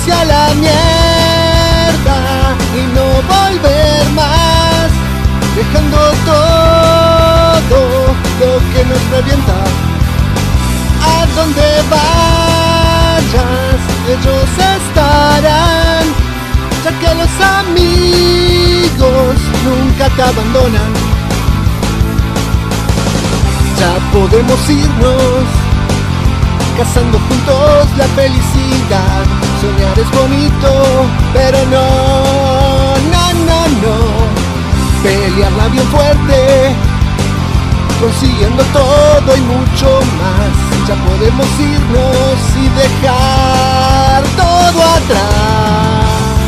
irse a la mierda y no volver más, dejando todo lo que nos revienta. A donde vayas, ellos estarán, ya que los amigos nunca te abandonan. Ya podemos irnos, cazando juntos la felicidad. Soñar es bonito, pero no. Pelearla bien fuerte, consiguiendo todo y mucho más. Ya podemos irnos y dejar todo atrás.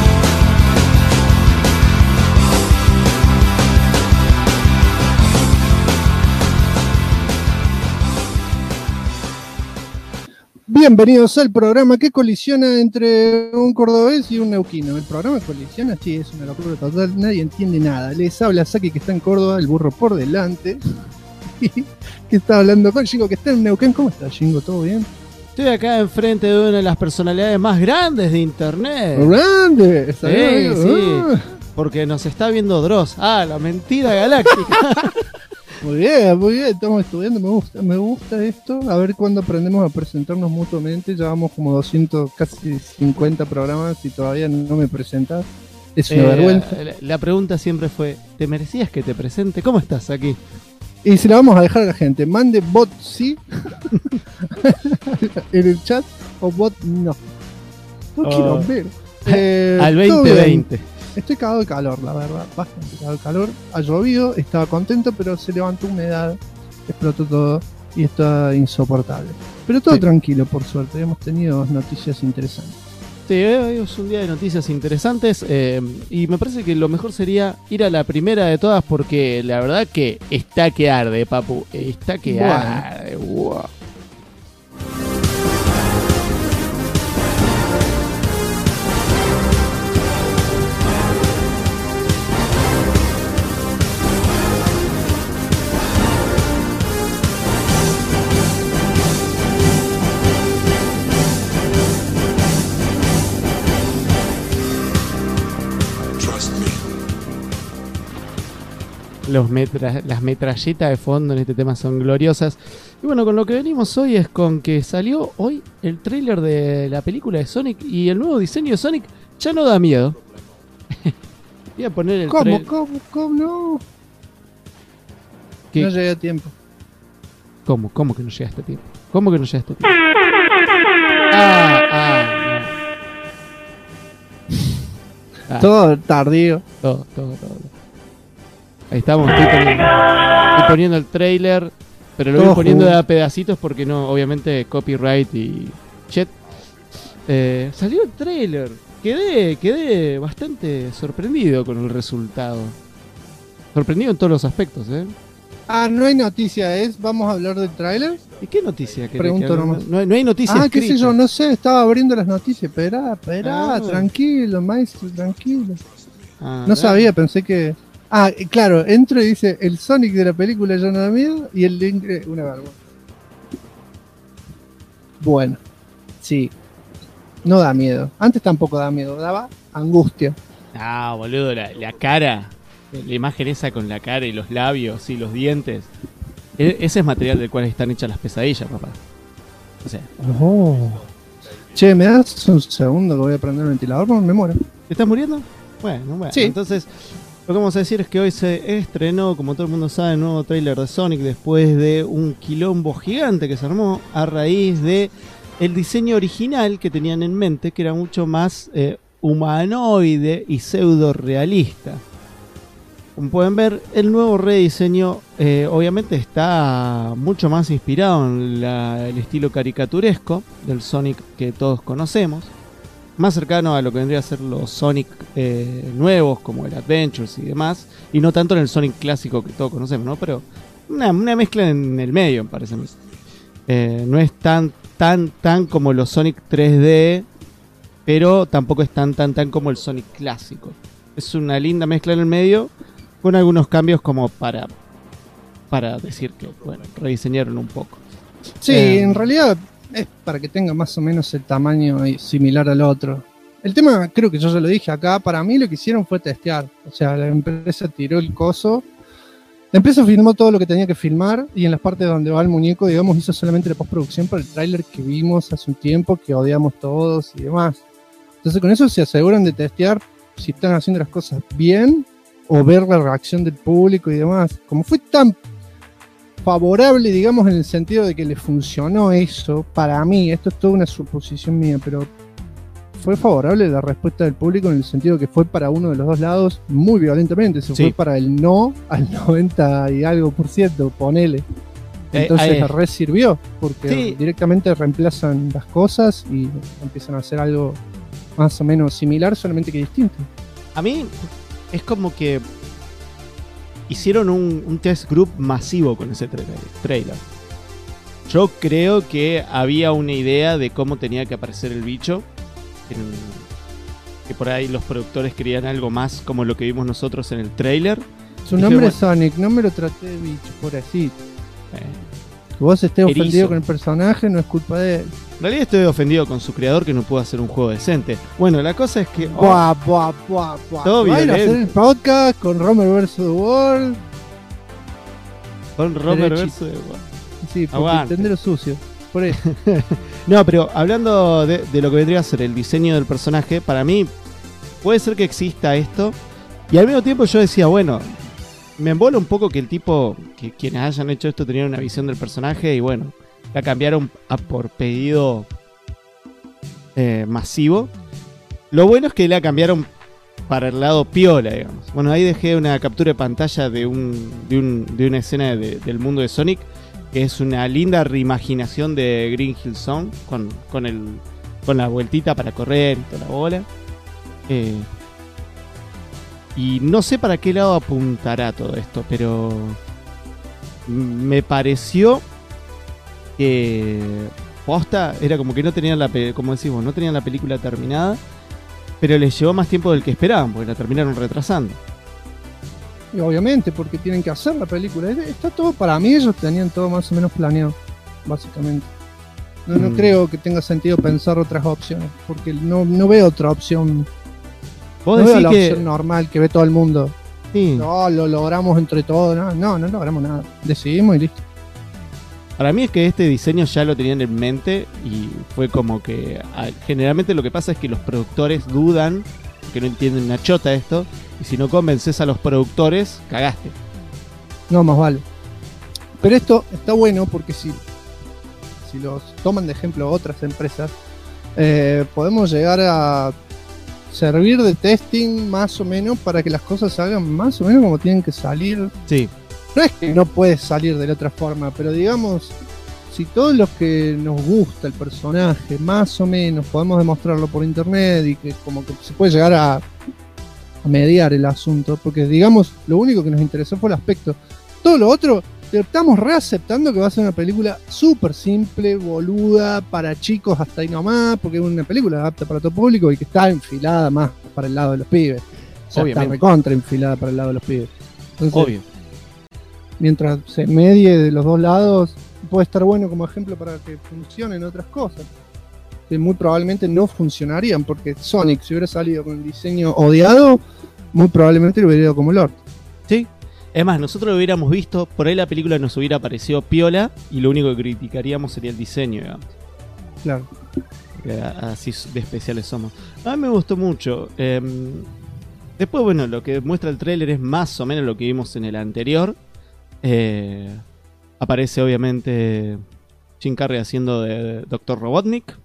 Bienvenidos al programa que colisiona entre un cordobés y un neuquino. El programa colisiona, sí, es una locura total, nadie entiende nada. Les habla Saki, que está en Córdoba, el burro por delante, que está hablando con Jingo, que está en Neuquén. ¿Cómo está, Jingo? ¿Todo bien? Estoy acá enfrente de una de las personalidades más grandes de internet. ¡Grande! Sí, porque nos está viendo Dross. Ah, la mentira galáctica. Muy bien, estamos estudiando, me gusta esto. A ver cuándo aprendemos a presentarnos mutuamente. Llevamos como 200, casi 50 programas y todavía no me presentas. Es una vergüenza. La pregunta siempre fue, ¿te merecías que te presente? ¿Cómo estás aquí? Y se la vamos a dejar a la gente. Mande bot sí en el chat o bot no. No quiero ver. Al 2020. Estoy cagado de calor, la verdad, bastante cagado de calor. Ha llovido, estaba contento, pero se levantó humedad, explotó todo y está insoportable. Pero todo tranquilo, por suerte, hemos tenido noticias interesantes. Sí, hoy es un día de noticias interesantes y me parece que lo mejor sería ir a la primera de todas porque la verdad que está que arde, papu, está que arde. Wow. Las metralletas de fondo en este tema son gloriosas. Y bueno, con lo que venimos hoy es con que salió hoy el tráiler de la película de Sonic y el nuevo diseño de Sonic ya no da miedo. Voy a poner el ¿Cómo no? ¿Qué? No llegué a tiempo. ¿Cómo que no llegaste a tiempo? ¿Cómo que no llegaste a tiempo? No. Todo tardío. Todo. Ahí estamos, estoy poniendo el trailer, pero lo voy poniendo de a pedacitos porque no, obviamente copyright y shit. Salió el trailer, quedé bastante sorprendido con el resultado. Sorprendido en todos los aspectos, no hay noticia, vamos a hablar del trailer. ¿Y qué noticia? Pregunto nomás. No hay noticia escrita. Qué sé yo, no sé, estaba abriendo las noticias. Esperá, tranquilo, maestro, tranquilo. No sabía, pensé que... claro, entro y dice el Sonic de la película ya no da miedo y el link una vergüenza. Bueno, sí, no da miedo. Antes tampoco daba miedo, daba angustia. Boludo, la cara, la imagen esa con la cara y los labios y los dientes. Ese es material del cual están hechas las pesadillas, papá. O sea. Che, ¿me das un segundo que voy a prender el ventilador? Me muero. ¿Te estás muriendo? Bueno, sí. Entonces... Lo que vamos a decir es que hoy se estrenó, como todo el mundo sabe, el nuevo tráiler de Sonic después de un quilombo gigante que se armó a raíz de el diseño original que tenían en mente, que era mucho más humanoide y pseudo realista. Como pueden ver, el nuevo rediseño obviamente está mucho más inspirado en el estilo caricaturesco del Sonic que todos conocemos. Más cercano a lo que vendría a ser los Sonic nuevos, como el Adventures y demás, y no tanto en el Sonic clásico que todos conocemos, ¿no? Pero una mezcla en el medio, me parece a mí. No es tan como los Sonic 3D, pero tampoco es tan como el Sonic clásico. Es una linda mezcla en el medio, con algunos cambios como para decir que, bueno, rediseñaron un poco. Sí, en realidad... es para que tenga más o menos el tamaño similar al otro. El tema, creo que yo ya lo dije acá, para mí lo que hicieron fue testear. O sea, la empresa tiró el coso. La empresa filmó todo lo que tenía que filmar y en las partes donde va el muñeco, digamos, hizo solamente la postproducción para el tráiler que vimos hace un tiempo, que odiamos todos y demás. Entonces con eso se aseguran de testear si están haciendo las cosas bien o ver la reacción del público y demás. Como fue tan favorable, digamos, en el sentido de que le funcionó eso, para mí, esto es toda una suposición mía, pero fue favorable la respuesta del público en el sentido que fue para uno de los dos lados muy violentamente. Se fue para el no al 90 y algo %, ponele. Entonces re sirvió, porque directamente reemplazan las cosas y empiezan a hacer algo más o menos similar, solamente que distinto. A mí es como que hicieron un test group masivo con ese trailer. Yo creo que había una idea de cómo tenía que aparecer el bicho. Que por ahí los productores querían algo más como lo que vimos nosotros en el trailer. Su nombre es Sonic, no me lo traté de bicho, por así. Que vos estés ofendido con el personaje no es culpa de él. En realidad estoy ofendido con su creador que no pudo hacer un juego decente. Bueno, la cosa es que... Todo bien. Van a hacer el podcast con Romer vs. The World. Con Romer vs. The World. Sí, porque entender lo sucio. Por eso. No, pero hablando de lo que vendría a ser el diseño del personaje, para mí puede ser que exista esto. Y al mismo tiempo yo decía, bueno, me embola un poco que el tipo, que quienes hayan hecho esto tenían una visión del personaje y bueno, la cambiaron por pedido masivo. Lo bueno es que la cambiaron para el lado piola, digamos. Bueno, ahí dejé una captura de pantalla de una escena del mundo de Sonic, que es una linda reimaginación de Green Hill Zone con la vueltita para correr y toda la bola. Y no sé para qué lado apuntará todo esto, pero me pareció que posta era como que no tenían como decimos, no tenían la película terminada, pero les llevó más tiempo del que esperaban, porque la terminaron retrasando. Y obviamente, porque tienen que hacer la película. Está todo, para mí ellos tenían todo más o menos planeado, básicamente. No creo que tenga sentido pensar otras opciones, porque no veo otra opción. ¿Vos no decís veo la opción normal que ve todo el mundo. Sí. No, lo logramos entre todos. No logramos nada. Decidimos y listo. Para mí es que este diseño ya lo tenían en mente y fue como que... Generalmente lo que pasa es que los productores dudan, que no entienden una chota esto, y si no convences a los productores, cagaste. No, más vale. Pero esto está bueno porque si los toman de ejemplo otras empresas, podemos llegar a servir de testing más o menos para que las cosas salgan más o menos como tienen que salir. Sí. No es que no puedes salir de la otra forma, pero digamos, si todos los que nos gusta el personaje, más o menos, podemos demostrarlo por internet y que como que se puede llegar a mediar el asunto, porque digamos, lo único que nos interesó fue el aspecto. Todo lo otro, estamos reaceptando que va a ser una película súper simple, boluda, para chicos hasta ahí nomás, porque es una película apta para todo público y que está enfilada más para el lado de los pibes. O sea, está recontra enfilada para el lado de los pibes. Entonces, obvio. Mientras se medie de los dos lados, puede estar bueno como ejemplo para que funcionen otras cosas que muy probablemente no funcionarían, porque Sonic, si hubiera salido con el diseño odiado, muy probablemente lo hubiera ido como el orto. Sí, es más, nosotros lo hubiéramos visto, por ahí la película nos hubiera parecido piola y lo único que criticaríamos sería el diseño, digamos. Claro. Porque así de especiales somos. A mí me gustó mucho. Después, bueno, lo que muestra el tráiler es más o menos lo que vimos en el anterior. Aparece obviamente Jim Carrey haciendo de Dr. Robotnik.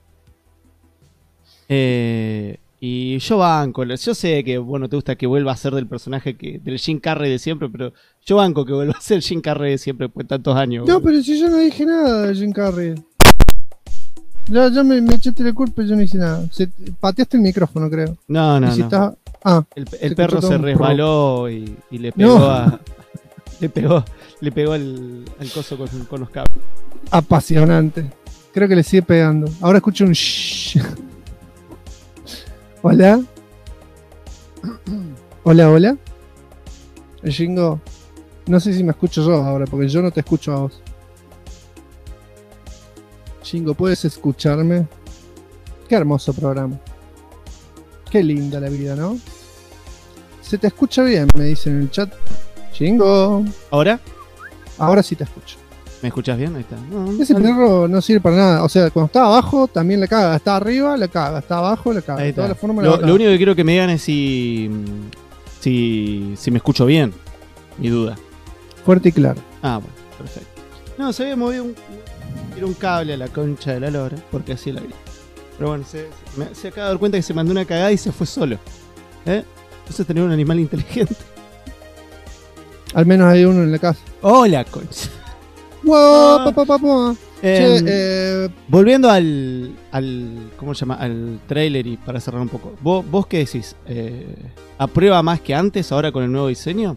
Y yo banco, yo sé que bueno te gusta que vuelva a ser del personaje del Jim Carrey de siempre, pero yo banco que vuelva a ser Jim Carrey de siempre después de tantos años. No, pero si yo no dije nada de Jim Carrey. Ya me echaste la culpa y yo no hice nada. Pateaste el micrófono, creo. No. El perro se resbaló y le pegó le pegó el coso con los cables. Apasionante. Creo que le sigue pegando. Ahora escucho un shhh. Hola. Hola. Jingo. No sé si me escucho yo ahora, porque yo no te escucho a vos. Jingo, ¿puedes escucharme? Qué hermoso programa. Qué linda la vida, ¿no? Se te escucha bien, me dicen en el chat. Chingo. ¿Ahora? Ahora sí te escucho. ¿Me escuchas bien? Ahí está. Ese perro no sirve para nada. O sea, cuando está abajo también la caga. Está arriba, la caga. Está abajo, la caga. Ahí De está. todas las formas, Lo único que quiero que me digan es si me escucho bien. Mi duda. Fuerte y claro. Ah, bueno, perfecto. No, se había movido un cable a la concha de la lora, porque así la vi. Pero bueno, se acaba de dar cuenta que se mandó una cagada y se fue solo. Entonces tener un animal inteligente. Al menos hay uno en la casa. Hola, concha. Wow, volviendo al ¿cómo se llama? Al trailer, y para cerrar un poco. ¿Vos qué decís? ¿Aprueba más que antes ahora con el nuevo diseño?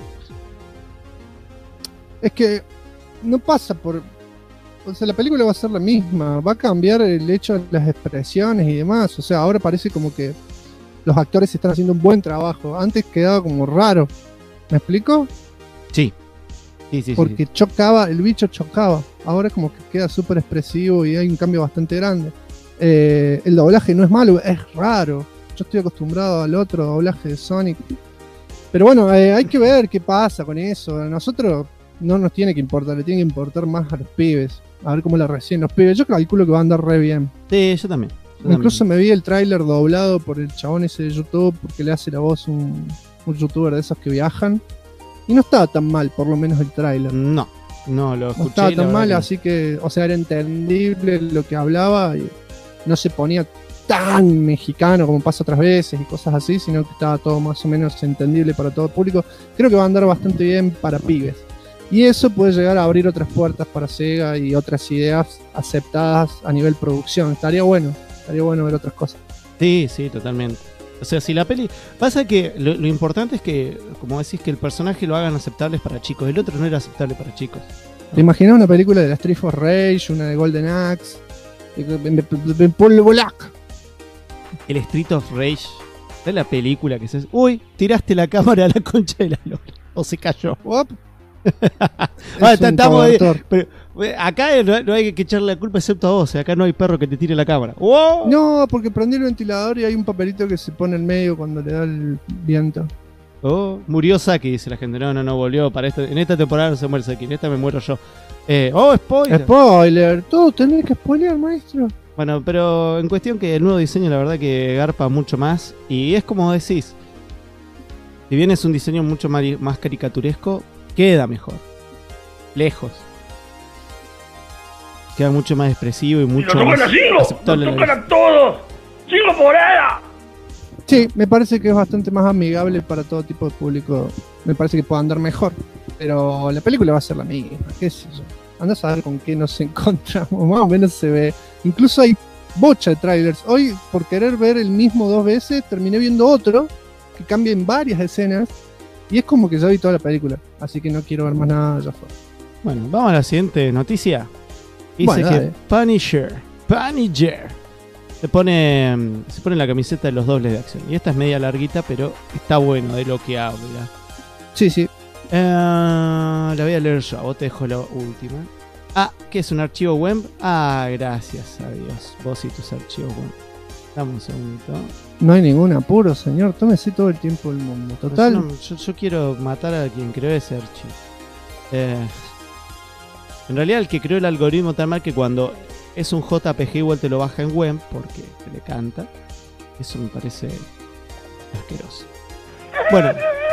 Es que no pasa por... O sea, la película va a ser la misma. Va a cambiar el hecho de las expresiones y demás. O sea, ahora parece como que los actores están haciendo un buen trabajo. Antes quedaba como raro. ¿Me explico? Sí. Porque chocaba, el bicho chocaba. Ahora como que queda súper expresivo y hay un cambio bastante grande. El doblaje no es malo, es raro. Yo estoy acostumbrado al otro doblaje de Sonic. Pero bueno, hay que ver qué pasa con eso. A nosotros no nos tiene que importar, le tiene que importar más a los pibes. A ver cómo la reciben los pibes. Yo calculo que va a andar re bien. Sí, yo también. Incluso me vi el tráiler doblado por el chabón ese de YouTube, porque le hace la voz un youtuber de esos que viajan. Y no estaba tan mal, por lo menos el tráiler. No lo escuché. No estaba tan mal, así que, o sea, era entendible lo que hablaba y no se ponía tan mexicano como pasa otras veces y cosas así, sino que estaba todo más o menos entendible para todo el público. Creo que va a andar bastante bien para pibes. Y eso puede llegar a abrir otras puertas para Sega y otras ideas aceptadas a nivel producción. Estaría bueno ver otras cosas. Sí, totalmente. O sea, si la peli... Pasa que lo importante es que, como decís, que el personaje lo hagan aceptables para chicos. El otro no era aceptable para chicos. ¿Te imaginas una película de la Street of Rage, una de Golden Axe, de Polvo Black? El Street of Rage de la película que se... Uy, tiraste la cámara a la concha de la lora. O se cayó. Estamos pero acá no hay que echarle la culpa excepto a vos. Acá no hay perro que te tire la cámara. ¡Wow! No, porque prendí el ventilador y hay un papelito que se pone en medio cuando le da el viento. Murió Saki, dice la gente. No volvió para en esta temporada no se muere Saki, en esta me muero yo. Spoiler, todo tenés que spoilear, maestro. Bueno, pero en cuestión que el nuevo diseño la verdad que garpa mucho más. Y es como decís, si bien es un diseño mucho más caricaturesco, queda mejor. Lejos. Queda mucho más expresivo y mucho más aceptable. ¡Nos tocan a todos! ¡Sigo morada! Sí, me parece que es bastante más amigable para todo tipo de público. Me parece que puede andar mejor. Pero la película va a ser la misma, qué sé yo. Anda a saber con qué nos encontramos. Más o menos se ve. Incluso hay bocha de trailers. Hoy, por querer ver el mismo 2 veces, terminé viendo otro que cambia en varias escenas. Y es como que ya vi toda la película. Así que no quiero ver más nada, ya fue. Bueno, vamos a la siguiente noticia. Dice que Punisher se pone la camiseta de los dobles de acción. Y esta es media larguita, pero está bueno de lo que habla. Sí. La voy a leer yo. A vos te dejo la última. ¿Qué es un archivo web? Gracias a Dios. Vos y tus archivos web. Dame un segundito. No hay ningún apuro, señor. Tómese todo el tiempo del mundo. Total. Yo quiero matar a quien creó ese archivo. En realidad, el que creó el algoritmo tan mal que cuando es un JPG igual te lo baja en web porque te le canta. Eso me parece asqueroso. Bueno.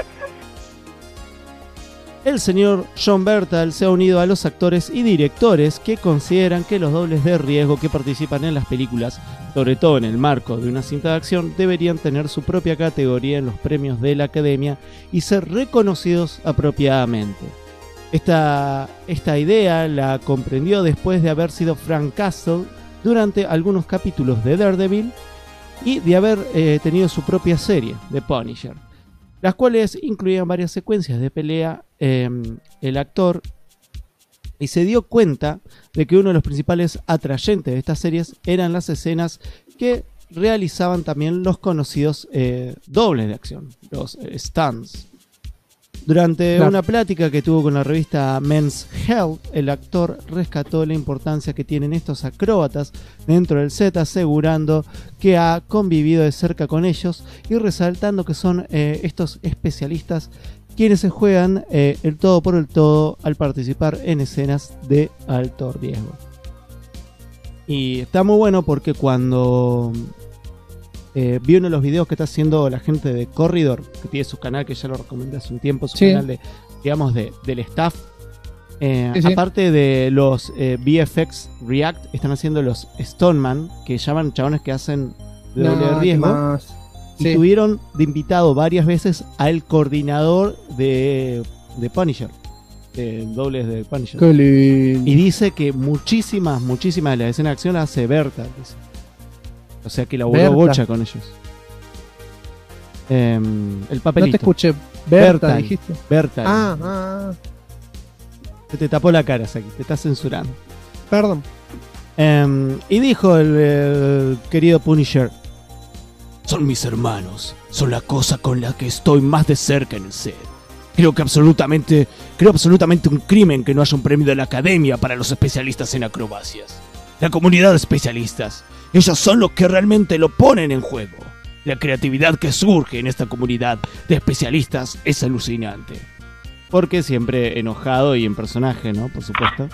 El señor John Bertal se ha unido a los actores y directores que consideran que los dobles de riesgo que participan en las películas, sobre todo en el marco de una cinta de acción, deberían tener su propia categoría en los premios de la Academia y ser reconocidos apropiadamente. Esta idea la comprendió después de haber sido Frank Castle durante algunos capítulos de Daredevil y de haber tenido su propia serie, The Punisher, las cuales incluían varias secuencias de pelea. El actor y se dio cuenta de que uno de los principales atrayentes de estas series eran las escenas que realizaban también los conocidos dobles de acción, los stunts. Durante una plática que tuvo con la revista Men's Health, el actor rescató la importancia que tienen estos acróbatas dentro del set, asegurando que ha convivido de cerca con ellos y resaltando que son estos especialistas quienes se juegan el todo por el todo al participar en escenas de alto riesgo. Y está muy bueno porque cuando vi uno de los videos que está haciendo la gente de Corridor, que tiene su canal, que ya lo recomendé hace un tiempo, su canal de, digamos, del staff. Aparte de los VFX React, están haciendo los Stoneman, que llaman chabones que hacen de doble riesgo. Y tuvieron de invitado varias veces al coordinador de Punisher, de dobles de Punisher. Y dice que muchísimas de las escenas de acción las hace Berta, dice. O sea que laburó bocha con ellos. El papelito. No te escuché. Berta, dijiste. Berta. Se te tapó la cara, Saki. Te estás censurando. Perdón. Y dijo el querido Punisher: son mis hermanos. Son la cosa con la que estoy más de cerca en el set. Creo absolutamente un crimen que no haya un premio de la Academia para los especialistas en acrobacias. La comunidad de especialistas. Ellos son los que realmente lo ponen en juego. La creatividad que surge en esta comunidad de especialistas es alucinante. Porque siempre enojado y en personaje, ¿no? Por supuesto.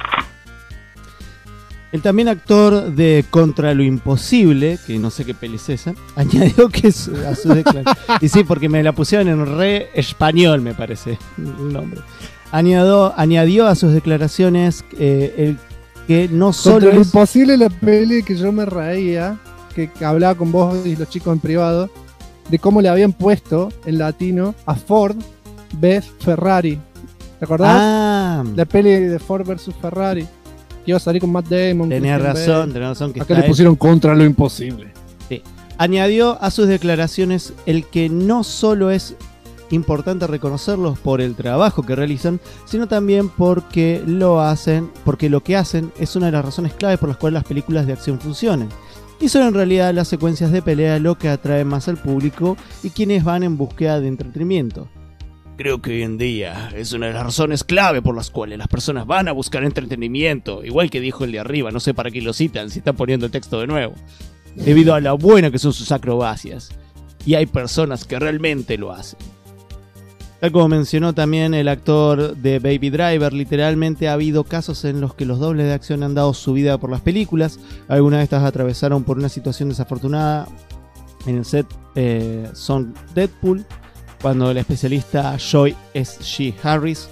El también actor de Contra lo Imposible, que no sé qué peli es esa, añadió que a sus declaraciones... Y sí, porque me la pusieron en re español, me parece el nombre. Añadió a sus declaraciones que no solo Contra lo Imposible, la peli que yo me reía, que hablaba con vos y los chicos en privado, de cómo le habían puesto en latino a Ford vs Ferrari. ¿Te acordás? La peli de Ford vs Ferrari. Que iba a salir con Matt Damon. Tenía razón. Que acá le pusieron Contra lo Imposible. Sí. Añadió a sus declaraciones el que no solo es importante reconocerlos por el trabajo que realizan, sino también porque lo que hacen es una de las razones claves por las cuales las películas de acción funcionan. Y son en realidad las secuencias de pelea lo que atrae más al público y quienes van en búsqueda de entretenimiento. Creo que hoy en día es una de las razones clave por las cuales las personas van a buscar entretenimiento, igual que dijo el de arriba, no sé para qué lo citan si están poniendo el texto de nuevo, debido a lo buena que son sus acrobacias. Y hay personas que realmente lo hacen. Tal como mencionó también el actor de Baby Driver, literalmente ha habido casos en los que los dobles de acción han dado su vida por las películas. Algunas de estas atravesaron por una situación desafortunada en el set son Deadpool, cuando la especialista Joy S.G. Harris,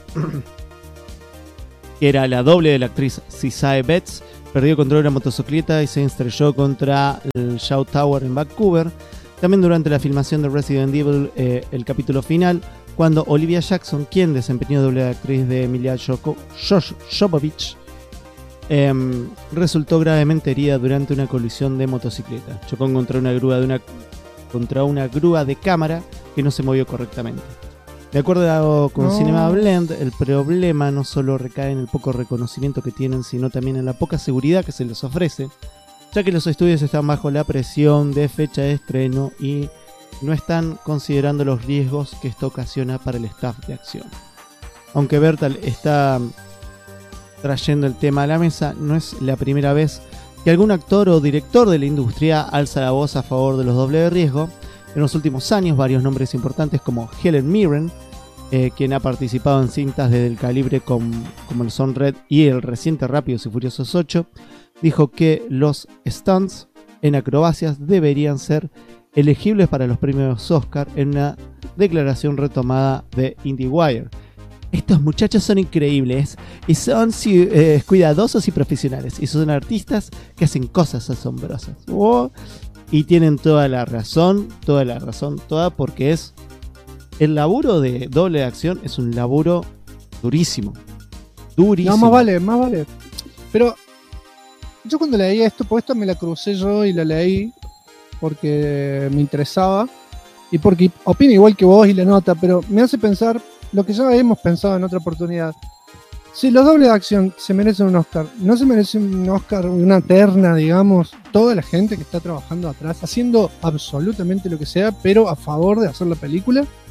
que era la doble de la actriz Cisae Betts, perdió control de la motocicleta y se estrelló contra el Shaw Tower en Vancouver. También durante la filmación de Resident Evil, el capítulo final, cuando Olivia Jackson, quien desempeñó doble de actriz de Emilia Jovovich, resultó gravemente herida durante una colisión de motocicleta. Chocó contra una grúa de cámara que no se movió correctamente. De acuerdo con Cinema Blend, el problema no solo recae en el poco reconocimiento que tienen, sino también en la poca seguridad que se les ofrece, ya que los estudios están bajo la presión de fecha de estreno y no están considerando los riesgos que esto ocasiona para el staff de acción. Aunque Bertal está trayendo el tema a la mesa, no es la primera vez que algún actor o director de la industria alza la voz a favor de los dobles de riesgo. En los últimos años, varios nombres importantes como Helen Mirren, quien ha participado en cintas del calibre como el Son Red y el reciente Rápidos y Furiosos 8, dijo que los stunts en acrobacias deberían ser elegibles para los premios Oscar en una declaración retomada de IndieWire. Estos muchachos son increíbles y son cuidadosos y profesionales y son artistas que hacen cosas asombrosas. Y tienen toda la razón, porque es el laburo de doble de acción es un laburo durísimo. No, más vale. Pero yo cuando leí esto, pues esto me la crucé yo y la leí porque me interesaba y porque opino igual que vos y la nota, pero me hace pensar lo que ya hemos pensado en otra oportunidad. Si los dobles de acción se merecen un Oscar, ¿no se merece un Oscar, una terna, digamos, toda la gente que está trabajando atrás, haciendo absolutamente lo que sea, pero a favor de hacer la película?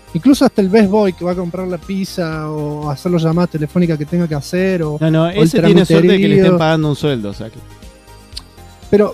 Incluso hasta el Best Boy que va a comprar la pizza o hacer las llamadas telefónicas que tenga que hacer. No, ese tiene suerte de que le estén pagando un sueldo, o sea que... Pero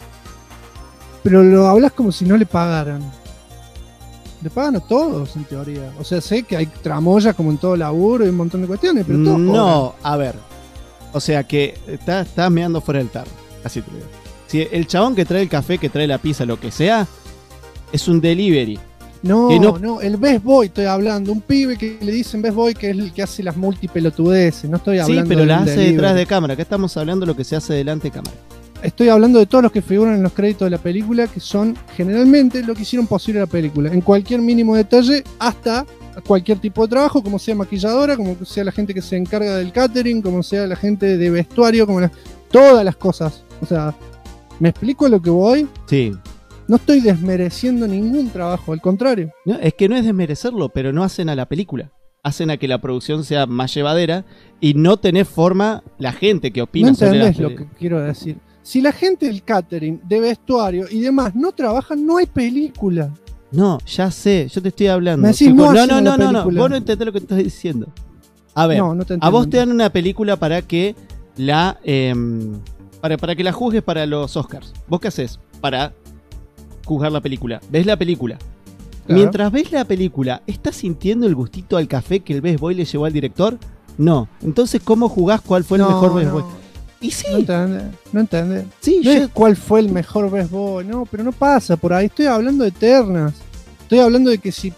lo hablas como si no le pagaran. Le pagan a todos, en teoría. O sea, sé que hay tramoya como en todo laburo y un montón de cuestiones, pero todos no, cobran. A ver. O sea que estás meando fuera del tarro. Así te lo digo. Si el chabón que trae el café, que trae la pizza, lo que sea, es un delivery. No, el Best Boy estoy hablando. Un pibe que le dicen Best Boy que es el que hace las multipelotudeces. No estoy hablando. Sí, pero las hace detrás de cámara. Acá estamos hablando de lo que se hace delante de cámara. Estoy hablando de todos los que figuran en los créditos de la película, que son generalmente lo que hicieron posible la película. En cualquier mínimo detalle, hasta cualquier tipo de trabajo, como sea maquilladora, como sea la gente que se encarga del catering, como sea la gente de vestuario, todas las cosas. O sea, ¿me explico a lo que voy? Sí. No estoy desmereciendo ningún trabajo, al contrario. No, es que no es desmerecerlo, pero no hacen a la película. Hacen a que la producción sea más llevadera y no tenés forma la gente que opina sobre la película. No entendés lo que quiero decir. Si la gente del catering, de vestuario y demás no trabajan, no hay película. No, ya sé, yo te estoy hablando. Me decís, tipo, no, vos no entendés lo que te estoy diciendo. A ver, a vos te dan una película para que la para que la juzgues para los Oscars. ¿Vos qué haces para juzgar la película? ¿Ves la película? Claro. Mientras ves la película, ¿estás sintiendo el gustito al café que el Best Boy le llevó al director? No. Entonces, ¿cómo jugás cuál fue el mejor Best Boy? Y sí. No entiende. Sí, no es cuál fue el mejor Best Boy, no, pero no pasa por ahí. Estoy hablando de ternas. Estoy hablando de que si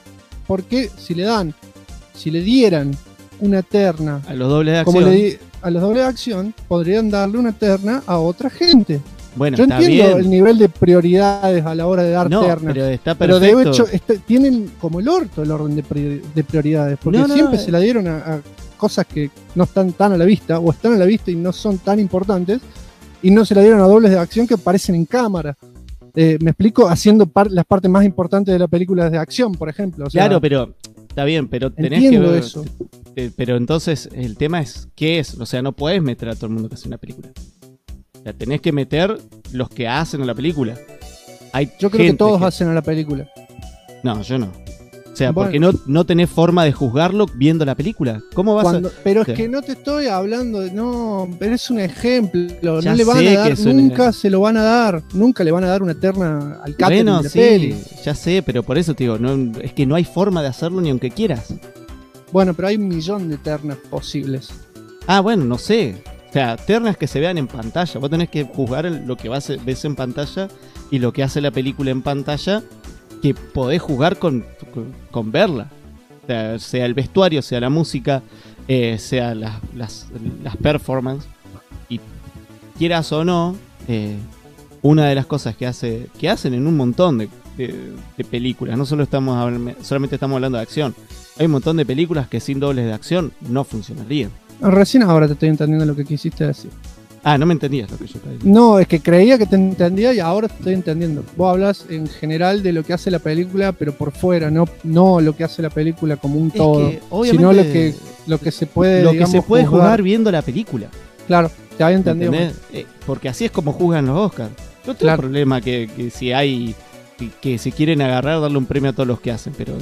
le dieran una terna a los dobles de acción, a los dobles de acción, podrían darle una terna a otra gente. Bueno, yo entiendo el nivel de prioridades a la hora de dar ternas. Pero está perfecto. Pero de hecho tienen como el orto el orden de prioridades, porque siempre se la dieron a cosas que no están tan a la vista, o están a la vista y no son tan importantes, y no se la dieron a dobles de acción que aparecen en cámara. Me explico, haciendo las partes más importantes de la película de acción, por ejemplo. O sea, claro, pero está bien, pero tenés que ver eso. Pero entonces el tema es, ¿qué es? O sea, no podés meter a todo el mundo que hace una película. O sea, tenés que meter los que hacen a la película. Yo creo que todos hacen a la película. No, yo no. O sea, porque no tenés forma de juzgarlo viendo la película. ¿Cómo vas a...? Pero es que no te estoy hablando de... No, pero es un ejemplo. No le van a dar, nunca se lo van a dar. Nunca le van a dar una terna al catering de la peli. Ya sé, pero por eso te digo, es que no hay forma de hacerlo ni aunque quieras. Bueno, pero hay 1.000.000 de ternas posibles. Ah, bueno, no sé. O sea, ternas que se vean en pantalla. Vos tenés que juzgar lo que ves en pantalla y lo que hace la película en pantalla, que podés jugar con verla. O sea el vestuario, sea la música, sea las performances. Y quieras o no, una de las cosas que hacen en un montón de películas, no solamente estamos hablando de acción, hay un montón de películas que sin dobles de acción no funcionarían. Recién ahora te estoy entendiendo lo que quisiste decir. Ah, no me entendías lo que yo estaba diciendo. No, es que creía que te entendía y ahora te estoy entendiendo. Vos hablas en general de lo que hace la película, pero por fuera, no lo que hace la película como un todo, sino lo que se puede, lo que se puede jugar viendo la película. Claro, te había entendido. Porque así es como juzgan los Oscars. No tengo problema que si hay que se quieren agarrar, darle un premio a todos los que hacen, pero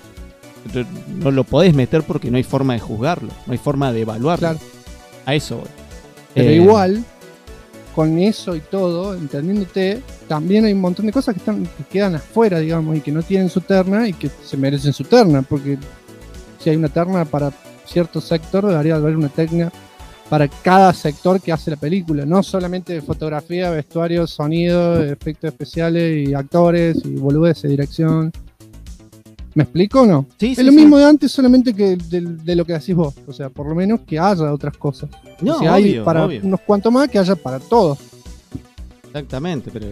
no lo podés meter porque no hay forma de juzgarlo, no hay forma de evaluarlo. Claro. A eso voy. Pero igual, con eso y todo, entendiéndote, también hay un montón de cosas que quedan afuera, digamos, y que no tienen su terna y que se merecen su terna, porque si hay una terna para cierto sector, debería haber una terna para cada sector que hace la película, no solamente fotografía, vestuario, sonido, efectos especiales y actores y boludeces, dirección. ¿Me explico o no? Sí, es lo mismo de antes, solamente que de lo que decís vos. O sea, por lo menos que haya otras cosas. No, o sea, hay para unos cuantos más, que haya para todos. Exactamente, pero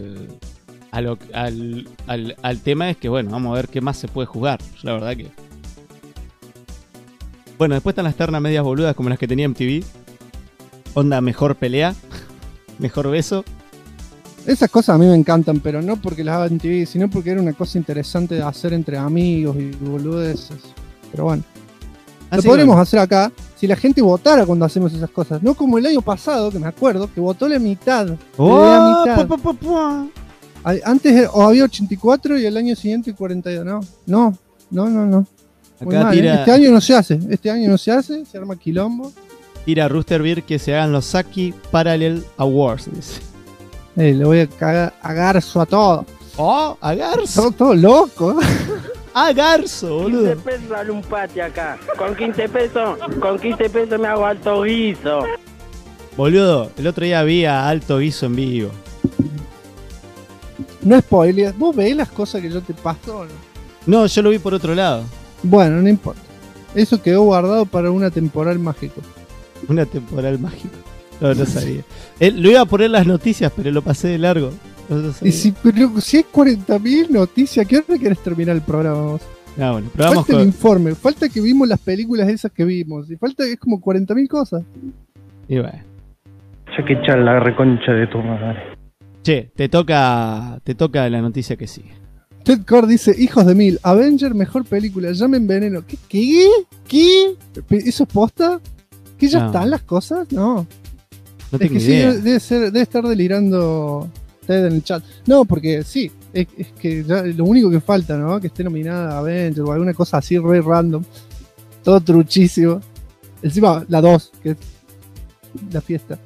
al tema es que, bueno, vamos a ver qué más se puede jugar. La verdad que... Bueno, después están las ternas medias boludas como las que tenía MTV. Onda, mejor pelea, mejor beso. Esas cosas a mí me encantan, pero no porque las haga en TV, sino porque era una cosa interesante de hacer entre amigos y boludeces. Pero bueno, lo podremos hacer acá si la gente votara cuando hacemos esas cosas. No como el año pasado, que me acuerdo, que votó la mitad. Antes o había 84 y el año siguiente 42. No. Acá tira, este año no se hace, se arma quilombo. Tira Rooster Beer que se hagan los Saki Parallel Awards, dice. Le voy a cagar a Garzo a todo. ¡Oh! ¡A Garzo! Todo loco. ¡A Garzo, boludo! 15 pesos sale un patio acá. Con 15 pesos me hago alto guiso. Boludo, el otro día vi a Alto Guiso en vivo. No spoilers. ¿Vos veis las cosas que yo te paso o no? No, yo lo vi por otro lado. Bueno, no importa. Eso quedó guardado para una temporal mágico. Una temporal mágica. No sabía. Lo iba a poner en las noticias, pero lo pasé de largo. No y si hay 40.000 noticias, ¿qué hora querés terminar el programa vos? Bueno, pero vamos falta el informe, falta que vimos las películas esas que vimos. Y falta es como 40.000 cosas. Y bueno. Ya que echar la reconcha de tu madre. Che, te toca la noticia que sigue. Ted Core dice, hijos de mil, Avenger, mejor película, ya me enveneno. ¿Qué? ¿Eso es posta? ¿Que ya están las cosas? No. No tengo idea. Sí, debe estar delirando Ted en el chat. No, porque sí, es que ya lo único que falta, ¿no? Que esté nominada a Avenger o alguna cosa así re random. Todo truchísimo. Encima, la 2, que es la fiesta.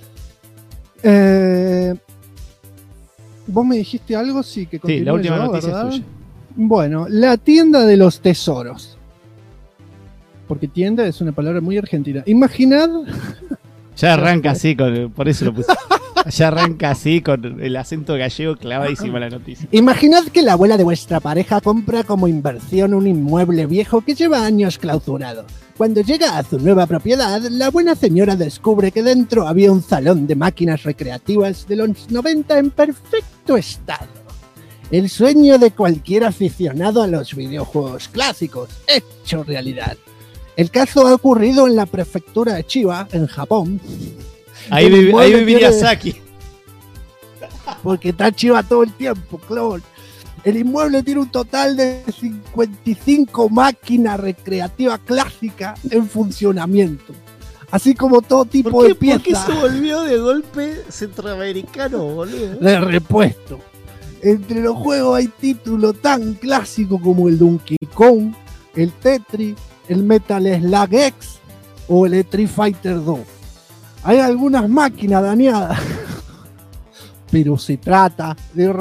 ¿Vos me dijiste algo? Sí, que sí, la última noticia es tuya. Bueno, la tienda de los tesoros. Porque tienda es una palabra muy argentina. Imaginad... Ya arranca así, por eso lo puse. Ya arranca así, con el acento gallego clavadísimo la noticia. Imaginad que la abuela de vuestra pareja compra como inversión un inmueble viejo que lleva años clausurado. Cuando llega a su nueva propiedad, la buena señora descubre que dentro había un salón de máquinas recreativas de los 90 en perfecto estado. El sueño de cualquier aficionado a los videojuegos clásicos, hecho realidad. El caso ha ocurrido en la prefectura de Chiba, en Japón. Ahí viviría Saki. Porque está Chiba todo el tiempo, claro. El inmueble tiene un total de 55 máquinas recreativas clásicas en funcionamiento. Así como todo tipo de piezas. ¿Por qué se volvió de golpe centroamericano, boludo? De repuesto. Entre los juegos hay títulos tan clásicos como el Donkey Kong, el Tetris, el Metal Slug X o el Street Fighter 2. Hay algunas máquinas dañadas, pero se trata de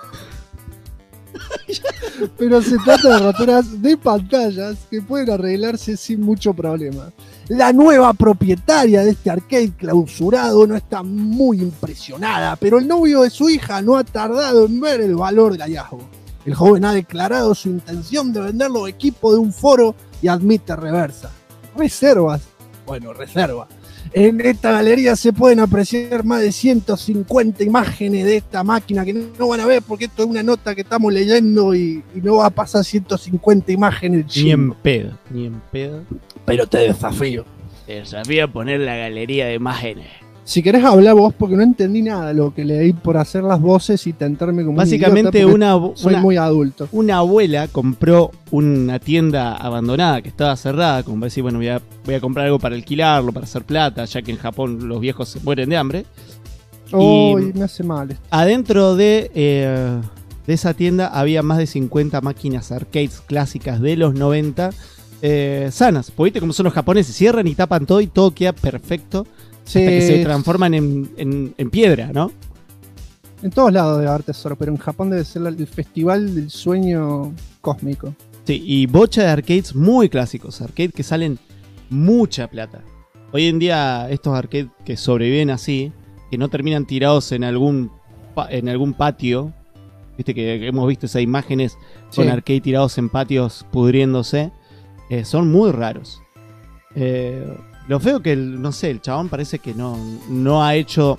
roturas de pantallas que pueden arreglarse sin mucho problema. La nueva propietaria de este arcade clausurado no está muy impresionada, pero el novio de su hija no ha tardado en ver el valor del hallazgo. El joven ha declarado su intención de vender los equipos de un foro y admite reservas. Bueno, reserva. En esta galería se pueden apreciar más de 150 imágenes de esta máquina que no van a ver porque esto es una nota que estamos leyendo y no va a pasar 150 imágenes. Ni en pedo. Pero te desafío. Te desafío a poner la galería de imágenes. Si querés hablar vos, porque no entendí nada de lo que leí por hacer las voces y tentarme como básicamente un idiota soy muy adulto. Una abuela compró una tienda abandonada que estaba cerrada, como para decir, bueno, voy a comprar algo para alquilarlo, para hacer plata, ya que en Japón los viejos se mueren de hambre. Oh, y me hace mal esto. Adentro de esa tienda había más de 50 máquinas arcades clásicas de los 90 sanas. Porque viste cómo son los japoneses, cierran y tapan todo y todo queda perfecto. Sí. Hasta que se transforman en piedra, ¿no? En todos lados debe haber tesoro, pero en Japón debe ser el festival del sueño cósmico. Sí, y bocha de arcades muy clásicos, arcades que salen mucha plata. Hoy en día estos arcades que sobreviven así, que no terminan tirados en algún patio, viste que hemos visto esas imágenes con arcade tirados en patios pudriéndose, son muy raros. Lo feo que, no sé, el chabón parece que no ha hecho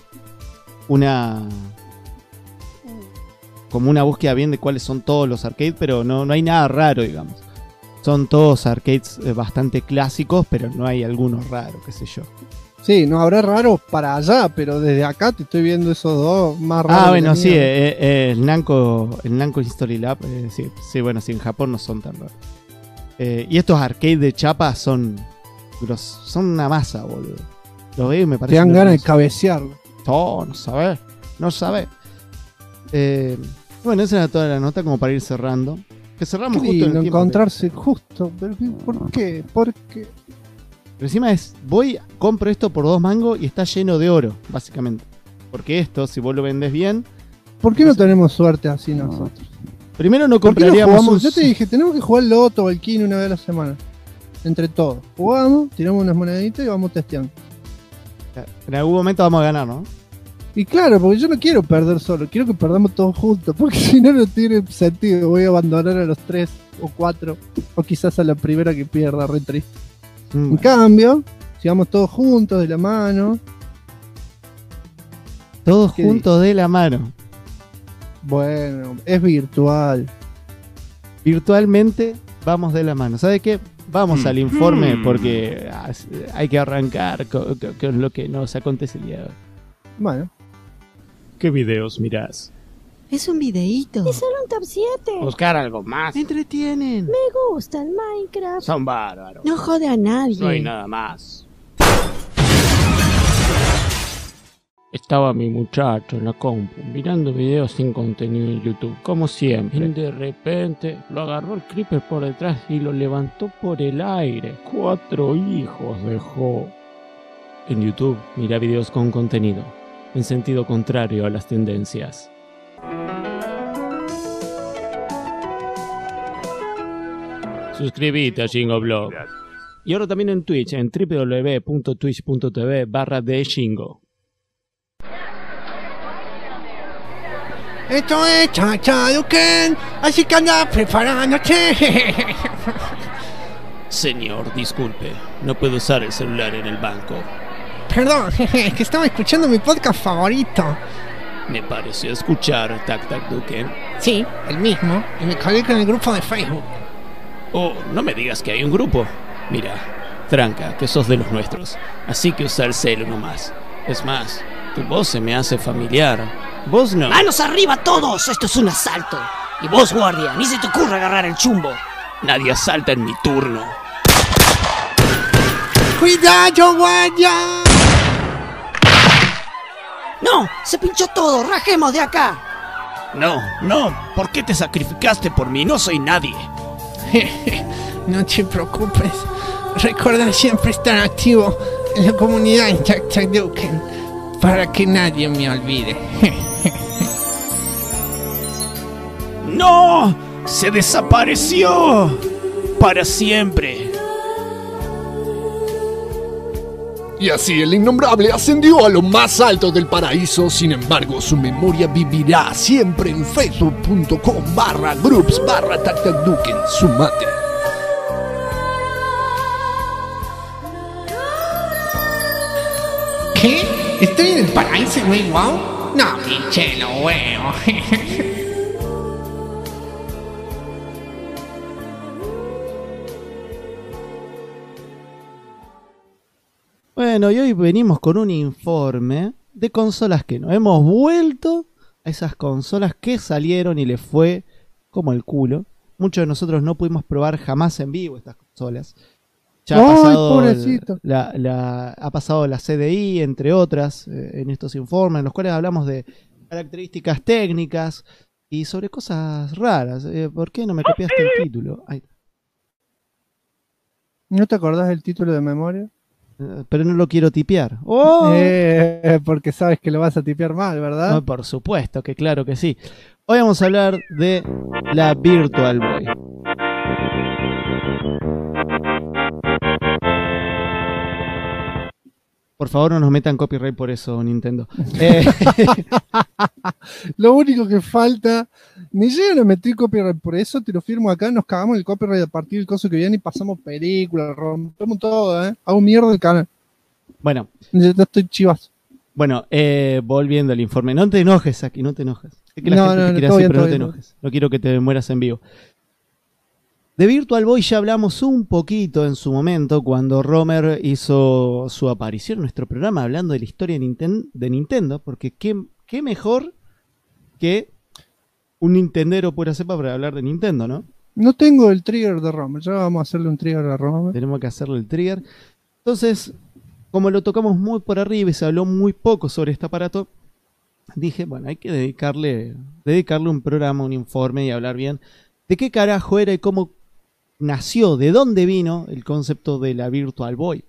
como una búsqueda bien de cuáles son todos los arcades, pero no hay nada raro, digamos. Son todos arcades bastante clásicos, pero no hay algunos raros, qué sé yo. Sí, no habrá raros para allá, pero desde acá te estoy viendo esos dos más raros. Ah, bueno, sí, el Namco History Lab, sí, bueno, sí, en Japón no son tan raros. Y estos arcades de chapa son una masa, boludo. Lo veo y me parece. Te dan ganas de cabecearlo. No sabés. Bueno, esa era toda la nota como para ir cerrando. Que cerramos Qué justo en lindo el tiempo. encontrarse justo. ¿Por qué? Porque Pero encima compro esto por 2 mangos y está lleno de oro, básicamente. Porque esto, si vos lo vendés bien... ¿por qué no tenemos suerte así nosotros? Primero no ¿Por qué no compraríamos jugamos? Yo te dije, tenemos que jugar el loto o el king una vez a la semana. Entre todos. Jugamos, tiramos unas moneditas y vamos testeando. En algún momento vamos a ganar, ¿no? Y claro, porque yo no quiero perder solo, quiero que perdamos todos juntos, porque si no, no tiene sentido. Voy a abandonar a los 3 o 4, o quizás a la primera que pierda, re triste. En cambio, si vamos todos juntos, de la mano. Todos ¿Qué juntos de la mano. Bueno, es virtual. Virtualmente vamos de la mano. ¿Sabe qué? Vamos al informe porque hay que arrancar con lo que nos acontece el día de hoy. Bueno, ¿Qué videos mirás? Es un videíto. Es solo un top 7. Buscar algo más. Entretienen. Me gusta el Minecraft. Son bárbaros. No jode a nadie. No hay nada más. Estaba mi muchacho en la compu mirando videos sin contenido en YouTube, como siempre. Y de repente lo agarró el creeper por detrás y lo levantó por el aire. 4 hijos dejó. En YouTube, mira videos con contenido, en sentido contrario a las tendencias. Suscríbete a Shingoblog. Y ahora también en Twitch, en www.twitch.tv/theshingo. esto es Chachaduken, así que anda preparándote. Señor, disculpe, no puedo usar el celular en el banco. Perdón, es que estaba escuchando mi podcast favorito. Me pareció escuchar Tac Tac Duken. Sí, el mismo, y me colgué con el grupo de Facebook. Oh, no me digas que hay un grupo. Mira, tranca, que sos de los nuestros, así que usa el celu nomás. Es más, tu voz se me hace familiar. Vos no. ¡Manos arriba todos! ¡Esto es un asalto! Y vos, guardia, ni se te ocurra agarrar el chumbo. Nadie asalta en mi turno. ¡Cuidado, guardia! ¡No! ¡Se pinchó todo! ¡Rajemos de acá! No, no, ¿por qué te sacrificaste por mí? No soy nadie. No te preocupes. Recuerda siempre estar activo en la comunidad en Chachaduken para que nadie me olvide. ¡No! ¡Se desapareció! ¡Para siempre! Y así el innombrable ascendió a lo más alto del paraíso. Sin embargo, su memoria vivirá siempre en facebook.com/groups/tactacduken. Sumate. ¿Qué? ¿Estoy en el paraíso, güey? ¿Wow? No, pinche, no, huevo. Bueno, y hoy venimos con un informe de consolas que no. Hemos vuelto a esas consolas que salieron y les fue como el culo. Muchos de nosotros no pudimos probar jamás en vivo estas consolas. Ya ha pasado, pobrecito! ha pasado la CDI, entre otras, en estos informes, en los cuales hablamos de características técnicas y sobre cosas raras. ¿Por qué no me copiaste el título? Ay, ¿No te acordás del título de memoria? pero no lo quiero tipear. ¡Oh! Porque sabes que lo vas a tipear mal, ¿verdad? No, por supuesto, que claro que sí. Hoy vamos a hablar de la Virtual Boy. Por favor, no nos metan copyright por eso, Nintendo. Lo único que falta, ni llegan a meter copyright por eso, te lo firmo acá, nos cagamos el copyright a partir del coso que viene y pasamos películas, rompemos todo, hago mierda el canal. Bueno. Ya estoy chivazo. Bueno, volviendo al informe. No te enojes aquí, no te enojes. Sé que la No, gente no, te quiere todo hacer, bien, pero no todo te bien. enojes. No quiero que te mueras en vivo. De Virtual Boy ya hablamos un poquito en su momento cuando Romer hizo su aparición en nuestro programa hablando de la historia de Nintendo, porque qué mejor que un Nintendero pura cepa para hablar de Nintendo, ¿no? No tengo el trigger de Romer, ya vamos a hacerle un trigger a Romer. Tenemos que hacerle el trigger. Entonces, como lo tocamos muy por arriba y se habló muy poco sobre este aparato, dije, bueno, hay que dedicarle un programa, un informe y hablar bien de qué carajo era y cómo nació, de dónde vino el concepto de la Virtual Boy.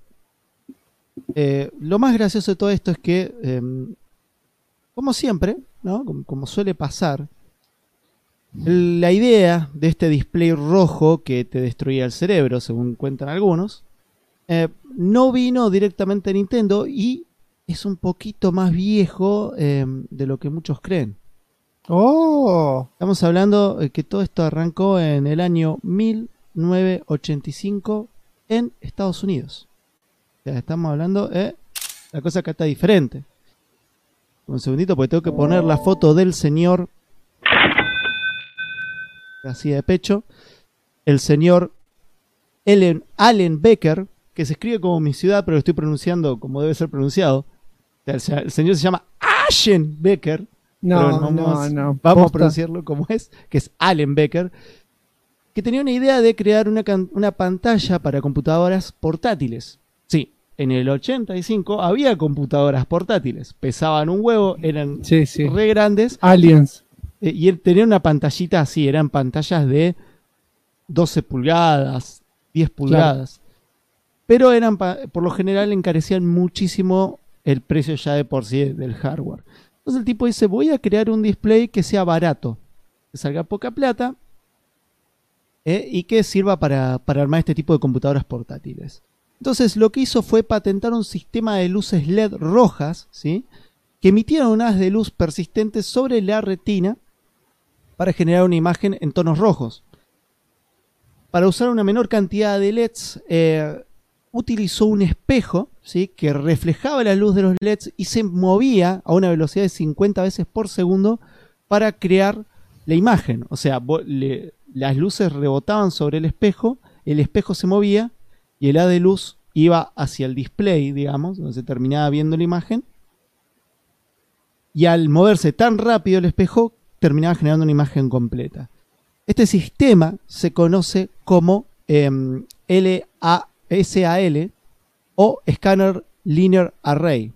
Lo más gracioso de todo esto es que, como siempre, ¿no? Como suele pasar, la idea de este display rojo que te destruía el cerebro, según cuentan algunos, no vino directamente de Nintendo y es un poquito más viejo de lo que muchos creen. ¡Oh! Estamos hablando que todo esto arrancó en el año 1985 en Estados Unidos. O sea, estamos hablando la cosa acá está diferente. Un segundito porque tengo que poner la foto del señor así de pecho. El señor Allen Becker, que se escribe como mi ciudad, pero lo estoy pronunciando como debe ser pronunciado. O sea, el señor se llama Ashen Becker. No. Vamos a pronunciarlo como es, que es Allen Becker, que tenía una idea de crear una pantalla para computadoras portátiles. Sí, en el 85 había computadoras portátiles, pesaban un huevo, eran re grandes. Aliens. Y él tenía una pantallita así, eran pantallas de 12 pulgadas, 10 pulgadas. Claro. Pero eran por lo general encarecían muchísimo el precio ya de por sí del hardware. Entonces el tipo dice, voy a crear un display que sea barato, que salga poca plata y que sirva para armar este tipo de computadoras portátiles. Entonces lo que hizo fue patentar un sistema de luces LED rojas, ¿sí? Que emitieran un haz de luz persistente sobre la retina para generar una imagen en tonos rojos. Para usar una menor cantidad de LEDs, utilizó un espejo, ¿sí? Que reflejaba la luz de los LEDs y se movía a una velocidad de 50 veces por segundo para crear la imagen. O sea, las luces rebotaban sobre el espejo se movía y el haz de luz iba hacia el display, digamos, donde se terminaba viendo la imagen. Y al moverse tan rápido el espejo, terminaba generando una imagen completa. Este sistema se conoce como SAL o Scanner Linear Array.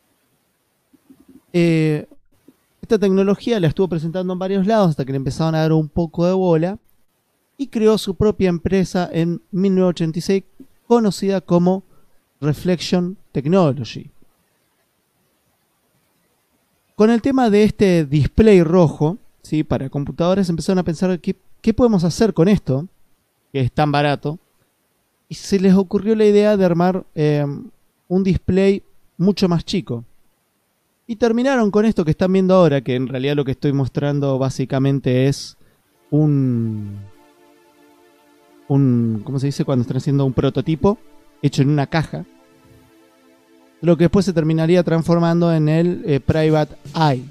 Esta tecnología la estuvo presentando en varios lados hasta que le empezaron a dar un poco de bola y creó su propia empresa en 1986 conocida como Reflection Technology. Con el tema de este display rojo, ¿sí? Para computadoras empezaron a pensar ¿qué podemos hacer con esto? Que es tan barato. Y se les ocurrió la idea de armar un display mucho más chico. Y terminaron con esto que están viendo ahora, que en realidad lo que estoy mostrando básicamente es ¿cómo se dice? Cuando están haciendo un prototipo hecho en una caja. Lo que después se terminaría transformando en el Private Eye.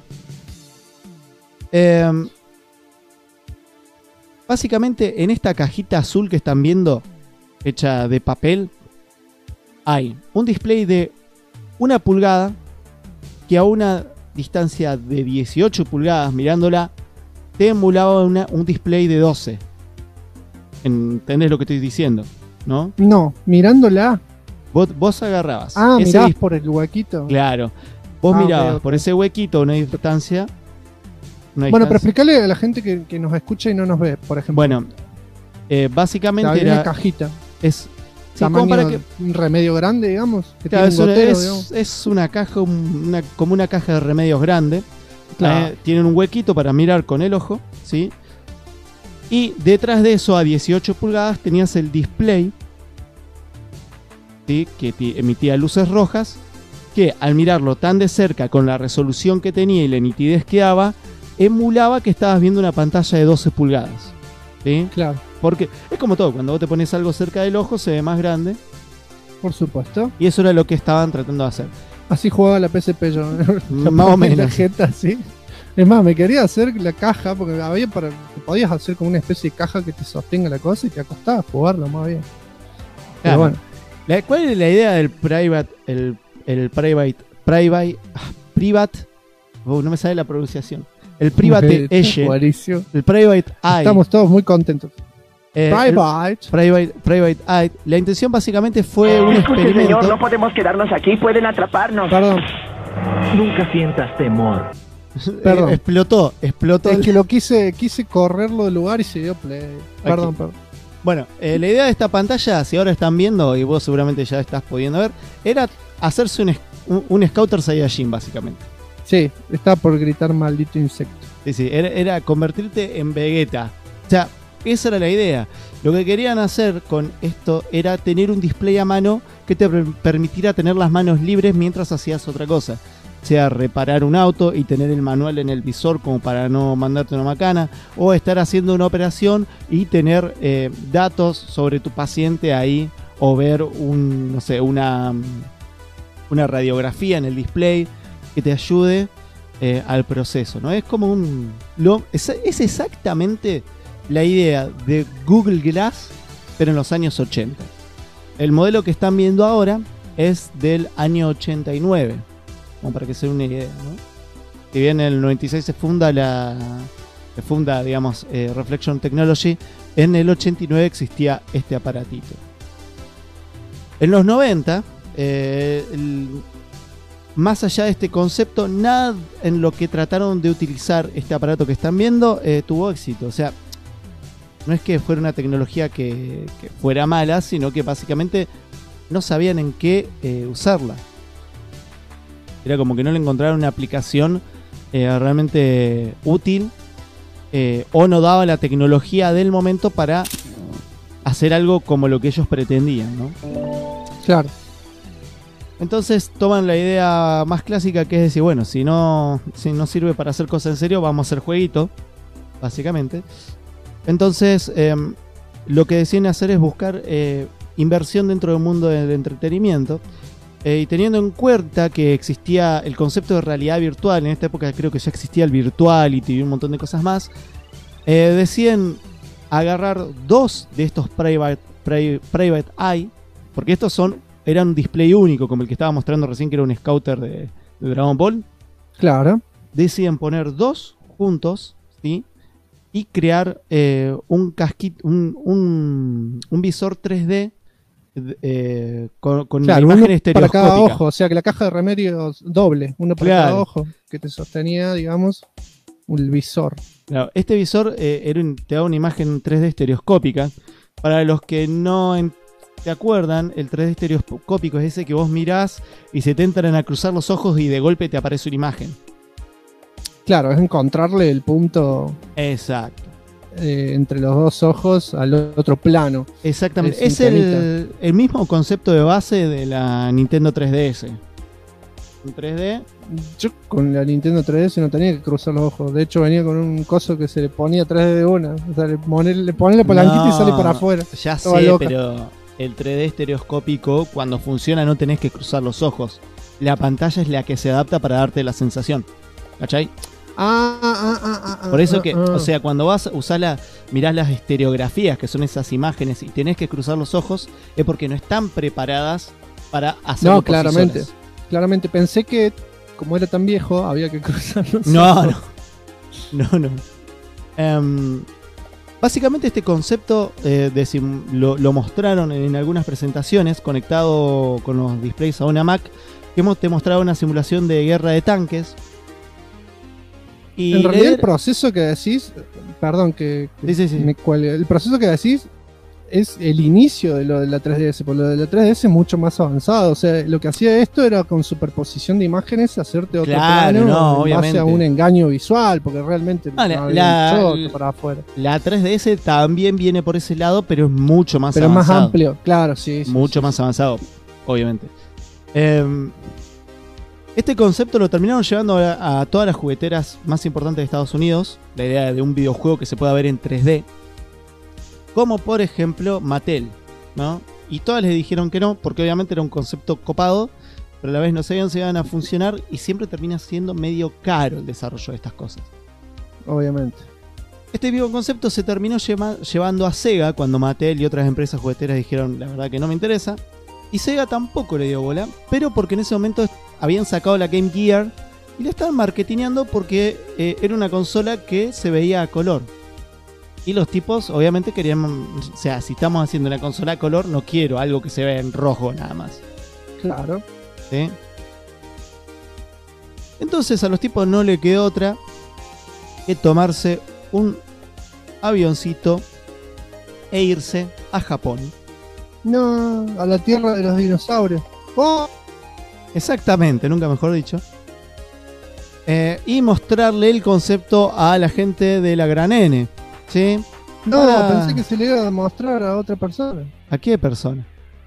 Básicamente en esta cajita azul que están viendo, hecha de papel, hay un display de 1 pulgada que a una distancia de 18 pulgadas mirándola te emulaba un display de 12. ¿Entendés lo que estoy diciendo? ¿No? No, mirándola. Vos agarrabas. Mirabas por el huequito. Claro. Vos mirabas por ese huequito una distancia. Bueno, pero explicarle a la gente que nos escucha y no nos ve, por ejemplo. Bueno, básicamente era una cajita. Es tamaño un remedio grande, digamos. Que claro, tiene un gotero, es una caja, como una caja de remedios grande. Claro. Tienen un huequito para mirar con el ojo, ¿sí? Y detrás de eso, a 18 pulgadas, tenías el display, ¿sí? Que emitía luces rojas, que al mirarlo tan de cerca, con la resolución que tenía y la nitidez que daba, emulaba que estabas viendo una pantalla de 12 pulgadas. ¿Sí? Claro. Porque es como todo, cuando vos te pones algo cerca del ojo se ve más grande. Por supuesto. Y eso era lo que estaban tratando de hacer. Así jugaba la PSP yo. Más o menos. La jeta, ¿sí? Es más, me quería hacer la caja, porque podías hacer como una especie de caja que te sostenga la cosa y te acostabas a jugarlo más bien. Claro. Pero bueno. ¿Cuál es la idea del private? El private. No me sale la pronunciación. El Private Eye. El Private Eye. Estamos todos muy contentos. Private Eye. La intención básicamente fue un experimento. Señor, no podemos quedarnos aquí, pueden atraparnos. Perdón. Nunca sientas temor. Perdón. Explotó. Es que lo quise correrlo del lugar y se dio play. Perdón. Bueno, la idea de esta pantalla, si ahora están viendo, y vos seguramente ya estás pudiendo ver, era hacerse un Scouter Saiyajin, básicamente. Sí, estaba por gritar maldito insecto. Sí, era convertirte en Vegeta. O sea, esa era la idea. Lo que querían hacer con esto era tener un display a mano que te permitiera tener las manos libres mientras hacías otra cosa. Sea reparar un auto y tener el manual en el visor como para no mandarte una macana, o estar haciendo una operación y tener datos sobre tu paciente ahí, o ver una radiografía en el display que te ayude al proceso, ¿no? Es como es exactamente la idea de Google Glass, pero en los años 80. El modelo que están viendo ahora es del año 89. Como para que se den una idea, ¿no? Si bien en el 96 se funda digamos, Reflection Technology, en el 89 existía este aparatito. En los 90, más allá de este concepto, nada en lo que trataron de utilizar este aparato que están viendo tuvo éxito. O sea, no es que fuera una tecnología que fuera mala, sino que básicamente no sabían en qué usarla. Era como que no le encontraron una aplicación realmente útil, o no daba la tecnología del momento para hacer algo como lo que ellos pretendían, ¿no? Claro. Entonces toman la idea más clásica, que es decir, bueno, si no sirve para hacer cosas en serio, vamos a hacer jueguito, básicamente. Entonces lo que deciden hacer es buscar inversión dentro del mundo del entretenimiento. Y teniendo en cuenta que existía el concepto de realidad virtual, en esta época creo que ya existía el Virtuality y un montón de cosas más, deciden agarrar 2 de estos Private Eye, porque estos eran un display único, como el que estaba mostrando recién, que era un Scouter de Dragon Ball. Claro. Deciden poner 2 juntos, ¿sí? Y crear un visor 3D con claro, imagen estereoscópica. Para cada ojo, o sea que la caja de remedios doble, uno para cada ojo, que te sostenía, digamos, un visor. Claro, este visor te da una imagen 3D estereoscópica. Para los que no te acuerdan, el 3D estereoscópico es ese que vos mirás y se te entran a cruzar los ojos y de golpe te aparece una imagen. Claro, es encontrarle el punto. Exacto. Entre los dos ojos al otro plano. Exactamente. Es el mismo concepto de base de la Nintendo 3DS. En 3D. Yo con la Nintendo 3DS no tenía que cruzar los ojos. De hecho, venía con un coso que se le ponía 3D de una. O sea, le pone la palanquita y sale para afuera. Ya sé, pero el 3D estereoscópico, cuando funciona, no tenés que cruzar los ojos. La pantalla es la que se adapta para darte la sensación. ¿Cachai? Por eso que, o sea, cuando mirás las estereografías, que son esas imágenes, y tenés que cruzar los ojos, es porque no están preparadas para hacerlo. No, claramente. Claramente pensé que, como era tan viejo, había que cruzar los ojos. No. Básicamente este concepto lo mostraron en algunas presentaciones, conectado con los displays a una Mac, que te mostraba una simulación de guerra de tanques. Y en realidad el proceso que decís, perdón que sí. me cuelgue, el proceso que decís es el inicio de lo de la 3DS, porque lo de la 3DS es mucho más avanzado. O sea, lo que hacía esto era con superposición de imágenes hacerte otro plano en base a un engaño visual, porque realmente no había mucho para afuera. La 3DS también viene por ese lado, pero es mucho más avanzado. Pero más amplio, claro, sí. Mucho más avanzado, obviamente. Este concepto lo terminaron llevando a todas las jugueteras más importantes de Estados Unidos. La idea de un videojuego que se pueda ver en 3D. Como por ejemplo Mattel, ¿no? Y todas les dijeron que no, porque obviamente era un concepto copado, pero a la vez no sabían si iban a funcionar, y siempre termina siendo medio caro el desarrollo de estas cosas. Obviamente. Este mismo concepto se terminó llevando a Sega cuando Mattel y otras empresas jugueteras dijeron, la verdad que no me interesa. Y Sega tampoco le dio bola, pero porque en ese momento habían sacado la Game Gear y la estaban marketineando porque era una consola que se veía a color. Y los tipos obviamente querían, o sea, si estamos haciendo una consola a color, no quiero algo que se vea en rojo nada más. Claro. ¿Sí? Entonces a los tipos no le quedó otra que tomarse un avioncito e irse a Japón. No, a la tierra de los dinosaurios. ¡Oh! Exactamente, nunca mejor dicho. Y mostrarle el concepto a la gente de la Gran N. ¿Sí? No, pensé que se le iba a mostrar a otra persona. ¿A qué persona?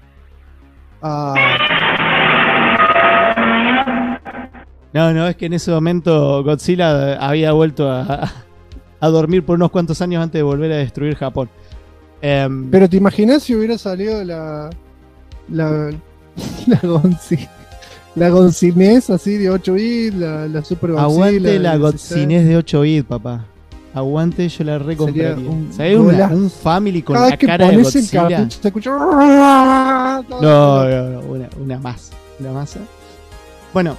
No, es que en ese momento Godzilla había vuelto a dormir por unos cuantos años antes de volver a destruir Japón. Pero ¿te imaginas si hubiera salido la Gonzines así de 8 bits, la Super Godzilla? Aguante la Gonzines de 8 bits, papá. Aguante, yo la recompraría. ¿Sabés? Un family con la cara de Godzilla. Se escucha... No, una masa. Una masa. Bueno,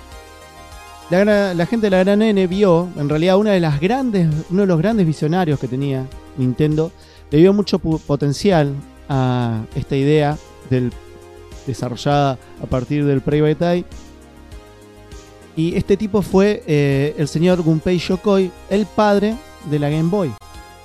la gente de la Gran N vio, en realidad, uno de los grandes visionarios que tenía Nintendo, le dio mucho potencial a esta idea desarrollada a partir del Private Eye. Y este tipo fue el señor Gunpei Yokoi, el padre de la Game Boy.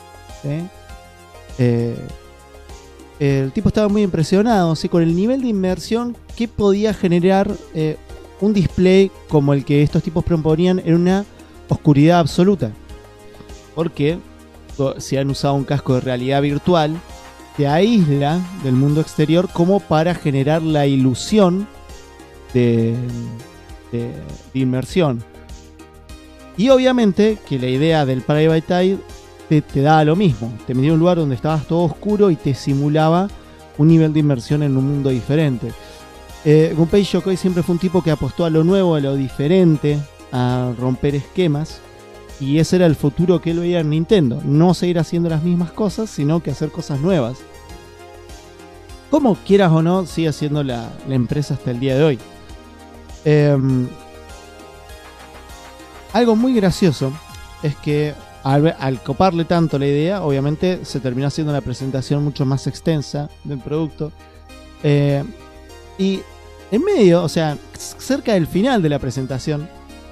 ¿Sí? El tipo estaba muy impresionado, ¿sí?, con el nivel de inmersión que podía generar un display como el que estos tipos proponían en una oscuridad absoluta. Porque si han usado un casco de realidad virtual, te aísla del mundo exterior como para generar la ilusión de inmersión. Y obviamente que la idea del Private Eye te daba lo mismo. Te metía en un lugar donde estabas todo oscuro y te simulaba un nivel de inmersión en un mundo diferente. Gunpei Yokoi siempre fue un tipo que apostó a lo nuevo, a lo diferente, a romper esquemas. Y ese era el futuro que él veía en Nintendo. No seguir haciendo las mismas cosas, sino que hacer cosas nuevas. Como quieras o no, sigue siendo la empresa hasta el día de hoy. Algo muy gracioso es que al coparle tanto la idea, obviamente se terminó haciendo una presentación mucho más extensa del producto. Y en medio, o sea, cerca del final de la presentación,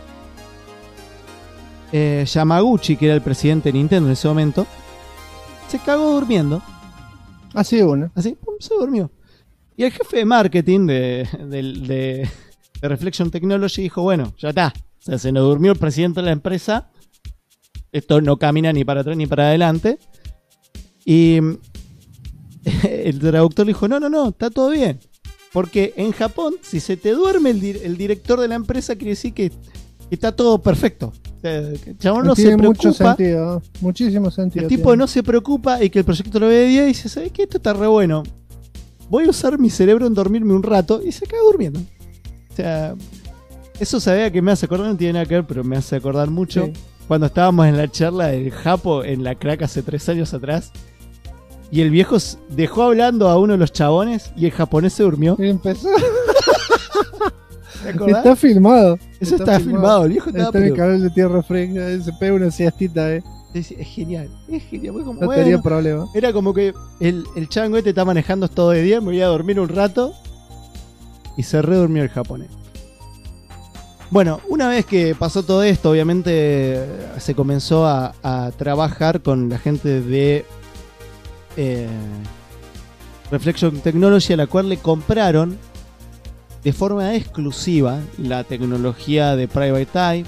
Yamaguchi, que era el presidente de Nintendo en ese momento, se cagó durmiendo. Así de bueno. Así, pum, se durmió. Y el jefe de marketing de Reflection Technology dijo, bueno, ya está. O sea, se nos durmió el presidente de la empresa. Esto no camina ni para atrás ni para adelante. Y el traductor le dijo, no, está todo bien. Porque en Japón, si se te duerme el director de la empresa, quiere decir que está todo perfecto. O sea, el chabón no se preocupa. Mucho sentido, muchísimo sentido. El tipo no se preocupa y que el proyecto lo ve de día y dice, ¿sabes qué? Esto está re bueno. Voy a usar mi cerebro en dormirme un rato, y se queda durmiendo. O sea, eso sabía que me hace acordar, no tiene nada que ver, pero me hace acordar mucho. Sí. Cuando estábamos en la charla del Japo en la crack hace 3 años atrás. Y el viejo dejó hablando a uno de los chabones y el japonés se durmió. Y empezó. Está filmado. Eso está filmado. El viejo estaba en el canal de Tierra Fresca. Se pega una siestita, Es genial. Como, no tenía problema. Era como que el chango está manejando todo de día. Me voy a dormir un rato. Y se redurmió el japonés. Bueno, una vez que pasó todo esto, obviamente se comenzó a trabajar con la gente de Reflection Technology, a la cual le compraron de forma exclusiva la tecnología de Private Eye,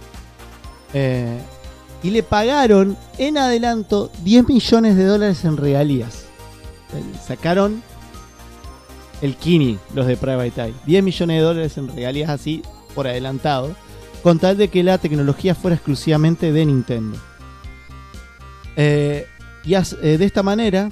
y le pagaron en adelanto $10 millones en regalías. Sacaron el Kini los de Private Eye, $10 millones en regalías así por adelantado, con tal de que la tecnología fuera exclusivamente de Nintendo. De esta manera,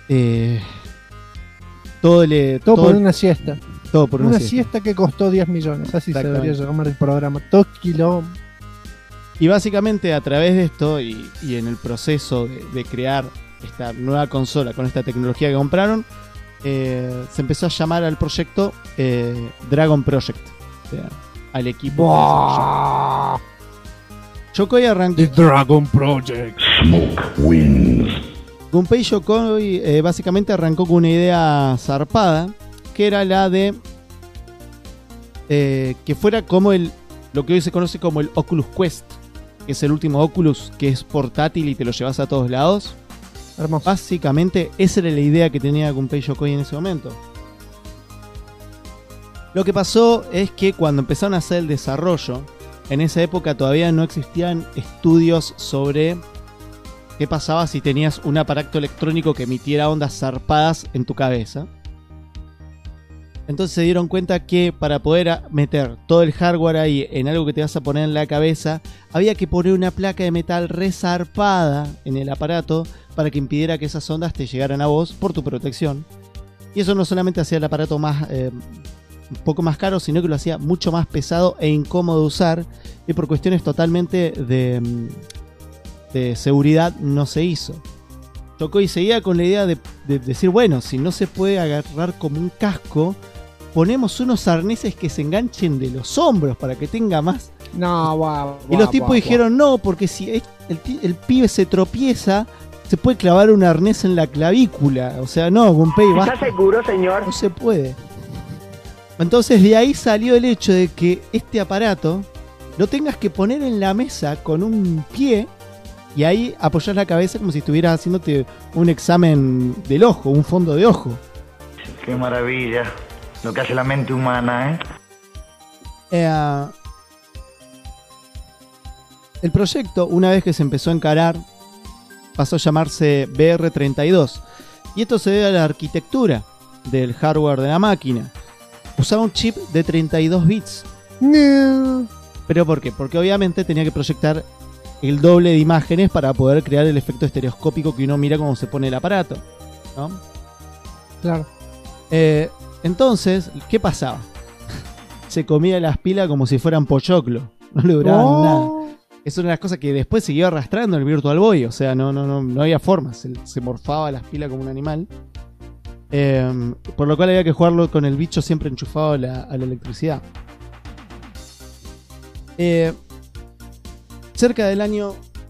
todo por una siesta. Todo por una siesta que costó 10 millones. Así se debería llamar el programa. Todo quilombo. Y básicamente a través de esto y en el proceso de crear esta nueva consola con esta tecnología que compraron, se empezó a llamar al proyecto Dragon Project. O sea, al equipo. Yokoi arrancó. The Dragon Project. Smoke wins. Gunpei Yokoi básicamente arrancó con una idea zarpada, que era la de que fuera como lo que hoy se conoce como el Oculus Quest, que es el último Oculus que es portátil y te lo llevas a todos lados. Hermoso. Básicamente esa era la idea que tenía Gunpei Yokoi en ese momento. Lo que pasó es que cuando empezaron a hacer el desarrollo, en esa época todavía no existían estudios sobre qué pasaba si tenías un aparato electrónico que emitiera ondas zarpadas en tu cabeza. Entonces se dieron cuenta que para poder meter todo el hardware ahí en algo que te vas a poner en la cabeza, había que poner una placa de metal resarpada en el aparato para que impidiera que esas ondas te llegaran a vos por tu protección. Y eso no solamente hacía el aparato más un poco más caro, sino que lo hacía mucho más pesado e incómodo de usar, y por cuestiones totalmente de seguridad no se hizo. Yokoi seguía con la idea de decir, bueno, si no se puede agarrar como un casco, ponemos unos arneses que se enganchen de los hombros para que tenga más. Y los tipos dijeron, no, porque si el pibe se tropieza, se puede clavar un arnés en la clavícula. O sea, no, Gunpei, va. ¿Está seguro, señor? No se puede. Entonces de ahí salió el hecho de que este aparato lo tengas que poner en la mesa con un pie y ahí apoyar la cabeza como si estuvieras haciéndote un examen del ojo, un fondo de ojo. Qué maravilla, lo que hace la mente humana, El proyecto, una vez que se empezó a encarar, pasó a llamarse VR32. Y esto se debe a la arquitectura del hardware de la máquina. Usaba un chip de 32 bits. No. ¿Pero por qué? Porque obviamente tenía que proyectar el doble de imágenes para poder crear el efecto estereoscópico que uno mira cuando se pone el aparato, ¿no? Claro. Entonces, ¿qué pasaba? Se comía las pilas como si fueran pochoclo. No le duraban nada. Es una de las cosas que después siguió arrastrando el Virtual Boy. O sea, no había forma. Se morfaba las pilas como un animal. Por lo cual había que jugarlo con el bicho siempre enchufado a la electricidad. Cerca del año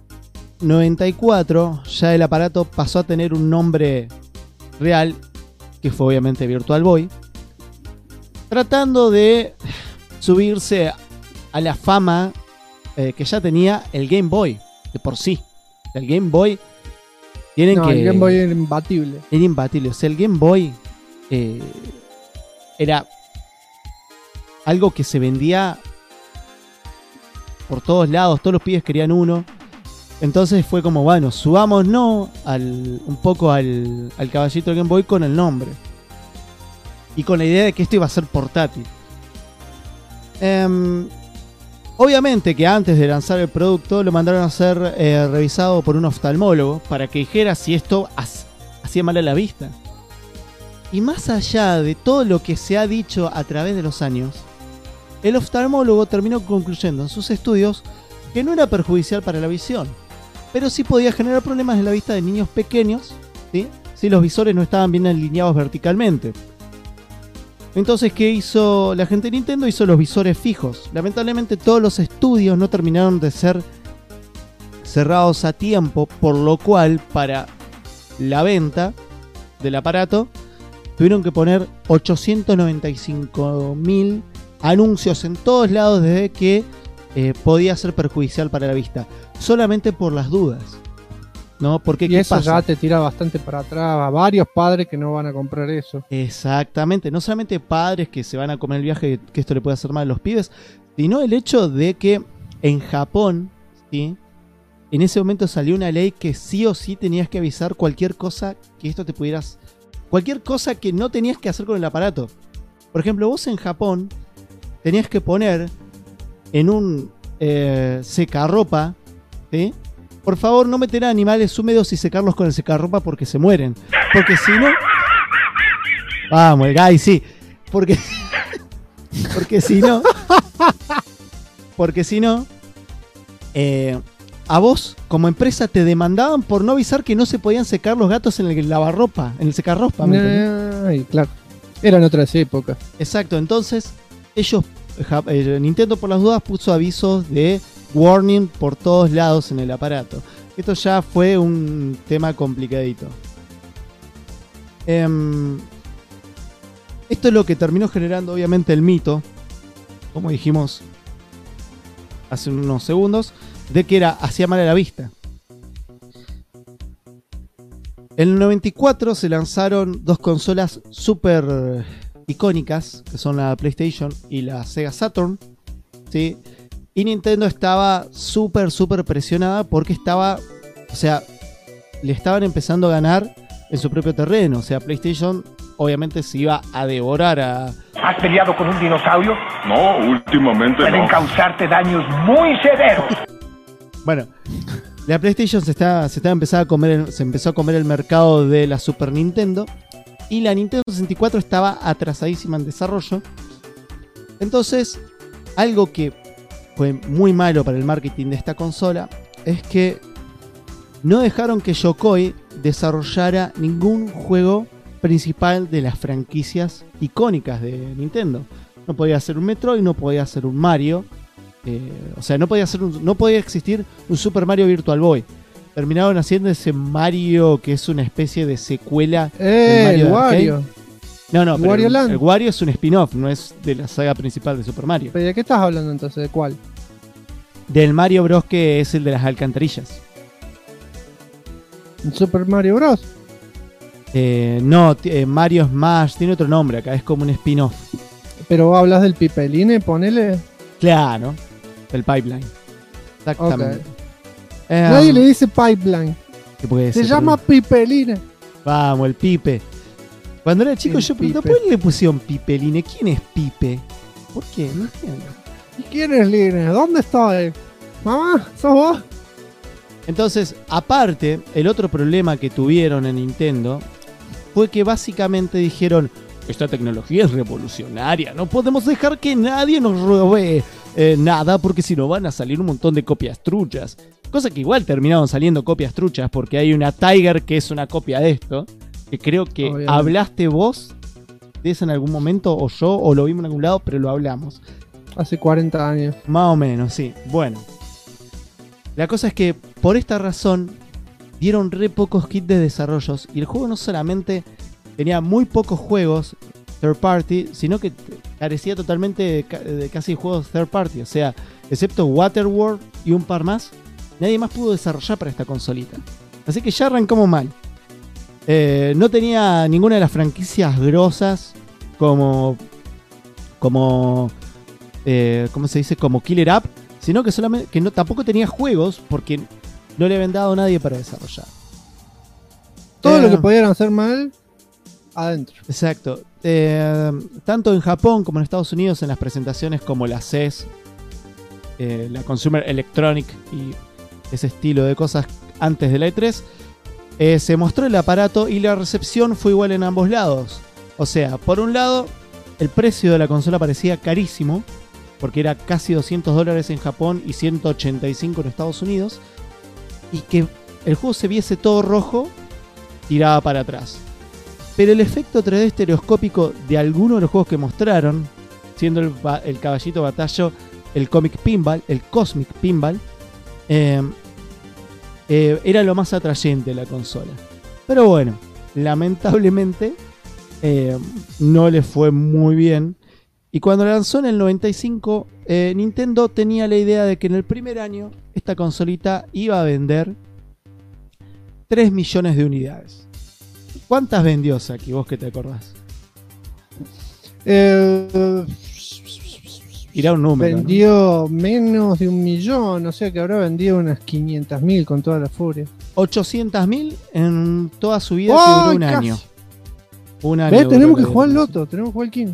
94 ya el aparato pasó a tener un nombre real, que fue obviamente Virtual Boy, tratando de subirse a la fama que ya tenía el Game Boy de por sí. El Game Boy el Game Boy era imbatible. Era imbatible. O sea, el Game Boy era algo que se vendía por todos lados. Todos los pibes querían uno. Entonces fue como, bueno, subámonos un poco al caballito del Game Boy con el nombre. Y con la idea de que esto iba a ser portátil. Obviamente que antes de lanzar el producto lo mandaron a ser revisado por un oftalmólogo para que dijera si esto hacía mal a la vista. Y más allá de todo lo que se ha dicho a través de los años, el oftalmólogo terminó concluyendo en sus estudios que no era perjudicial para la visión, pero sí podía generar problemas en la vista de niños pequeños, ¿sí? Si los visores no estaban bien alineados verticalmente. Entonces, ¿qué hizo la gente de Nintendo? Hizo los visores fijos. Lamentablemente todos los estudios no terminaron de ser cerrados a tiempo, por lo cual para la venta del aparato tuvieron que poner 895.000 anuncios en todos lados desde que podía ser perjudicial para la vista. Solamente por las dudas, ¿no? Porque y eso ya te tira bastante para atrás a varios padres que no van a comprar eso. Exactamente, no solamente padres que se van a comer el viaje, que esto le puede hacer mal a los pibes, sino el hecho de que en Japón, ¿sí? En ese momento salió una ley que sí o sí tenías que avisar cualquier cosa que esto te pudieras... Cualquier cosa que no tenías que hacer con el aparato. Por ejemplo, vos en Japón tenías que poner en un secarropa, ¿sí? Por favor, no meter a animales húmedos y secarlos con el secarropa porque se mueren. Porque si no... Vamos, el guy, sí. Porque si no... Porque si no... a vos, como empresa, te demandaban por no avisar que no se podían secar los gatos en el lavarropa, en el secarropa. Ay, claro. Eran otras épocas. Exacto, entonces ellos, Nintendo por las dudas puso avisos de warning por todos lados en el aparato. Esto ya fue un tema complicadito. Esto es lo que terminó generando obviamente el mito, como dijimos, hace unos segundos, de que hacía mal a la vista. En el 94 se lanzaron dos consolas súper icónicas, que son la PlayStation y la Sega Saturn, ¿sí? Y Nintendo estaba súper presionada porque le estaban empezando a ganar en su propio terreno. O sea, PlayStation obviamente se iba a devorar a... ¿Has peleado con un dinosaurio? No, últimamente pueden no. causarte daños muy severos. Bueno, la PlayStation se empezó a comer el mercado de la Super Nintendo, y la Nintendo 64 estaba atrasadísima en desarrollo. Entonces, algo que fue muy malo para el marketing de esta consola es que no dejaron que Yokoi desarrollara ningún juego principal de las franquicias icónicas de Nintendo. No podía ser un Metroid, no podía ser un Mario. O sea, no podía existir un Super Mario Virtual Boy. Terminaron haciendo ese Mario que es una especie de secuela del Mario el Wario. No, pero Wario Land. el Wario es un spin-off, no es de la saga principal de Super Mario. ¿Pero de qué estás hablando entonces? ¿De cuál? Del Mario Bros, que es el de las alcantarillas. ¿Super Mario Bros? No, Mario Smash tiene otro nombre acá, es como un spin-off. Pero hablas del Pipeline, ponele. Claro, del Pipeline. Exactamente. Okay. Nadie le dice Pipeline. Se llama Pipeline. Vamos, el Pipe. Cuando era chico yo preguntaba, ¿por qué le pusieron Pipeline? ¿Quién es Pipe? ¿Por qué? No entiendo. ¿Y quién es Line? ¿Dónde está? Mamá, ¿sos vos? Entonces, aparte, el otro problema que tuvieron en Nintendo fue que básicamente dijeron: esta tecnología es revolucionaria, no podemos dejar que nadie nos robe nada, porque si no van a salir un montón de copias truchas. Cosa que igual terminaron saliendo copias truchas, porque hay una Tiger que es una copia de esto, que creo que obviamente hablaste vos de eso en algún momento, o yo, o lo vimos en algún lado, pero lo hablamos. Hace 40 años. Más o menos, sí. Bueno. La cosa es que por esta razón dieron re pocos kits de desarrollos, y el juego no solamente tenía muy pocos juegos third party, sino que carecía totalmente de casi juegos third party. O sea, excepto Waterworld y un par más, nadie más pudo desarrollar para esta consolita. Así que ya arrancamos mal. No tenía ninguna de las franquicias grosas como ¿cómo se dice? Como Killer App, sino que solamente que tampoco tenía juegos porque no le habían dado a nadie para desarrollar. Todo lo que pudieran hacer mal adentro. Exacto. Tanto en Japón como en Estados Unidos, en las presentaciones como la CES, la Consumer Electronic y ese estilo de cosas antes de la E3, se mostró el aparato y la recepción fue igual en ambos lados. O sea, por un lado, el precio de la consola parecía carísimo, porque era casi $200 en Japón y 185 en Estados Unidos, y que el juego se viese todo rojo, tiraba para atrás. Pero el efecto 3D estereoscópico de algunos de los juegos que mostraron, siendo el caballito batallo, el Cosmic Pinball, era lo más atrayente de la consola. Pero bueno, lamentablemente no le fue muy bien. Y cuando lanzó en el 95, Nintendo tenía la idea de que en el primer año esta consolita iba a vender 3 millones de unidades. ¿Cuántas vendió, Saki? Vos que te acordás. Irá un número. Vendió, ¿no?, menos de 1 millón, o sea que habrá vendido unas 500.000 con toda la furia. 800.000 en toda su vida, que duró un año. Un año. ¿Ves? Tenemos que jugar al loto, tenemos que jugar al King.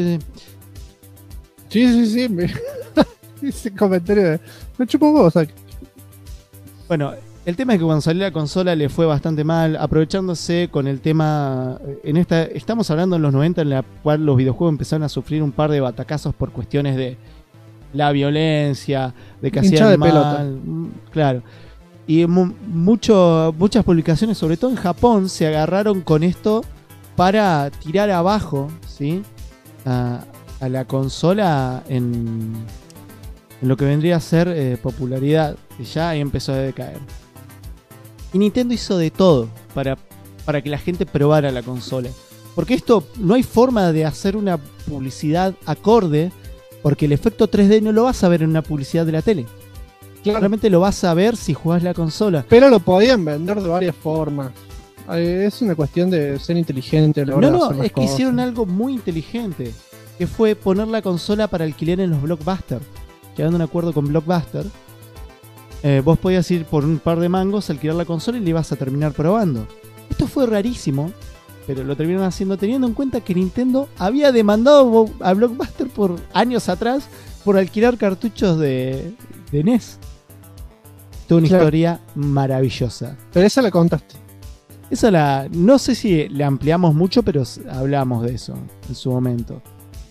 Sí. Ese comentario me chupó vos, Saki. Bueno, el tema es que cuando salió la consola le fue bastante mal, aprovechándose con el tema. Estamos hablando en los 90, en la cual los videojuegos empezaron a sufrir un par de batacazos por cuestiones de la violencia, de que hacían mal. Pelota. Claro. Y muchas publicaciones, sobre todo en Japón, se agarraron con esto para tirar abajo, ¿sí?, a la consola en lo que vendría a ser popularidad, que ya ahí empezó a decaer. Y Nintendo hizo de todo para que la gente probara la consola. Porque esto no hay forma de hacer una publicidad acorde Porque el efecto 3D no lo vas a ver en una publicidad de la tele. Claro. Realmente lo vas a ver si jugás la consola. Pero lo podían vender de varias formas. Es una cuestión de ser inteligente a la hora de hacer las es que cosas. hicieron algo muy inteligente, que fue poner la consola para alquiler en los Blockbuster. Quedando un acuerdo con Blockbuster, vos podías ir por un par de mangos, alquilar la consola y le ibas a terminar probando. Esto fue rarísimo, pero lo terminaron haciendo teniendo en cuenta que Nintendo había demandado a Blockbuster por años atrás por alquilar cartuchos de NES. Toda una historia maravillosa. Pero esa la contaste. No sé si le ampliamos mucho, pero hablamos de eso en su momento.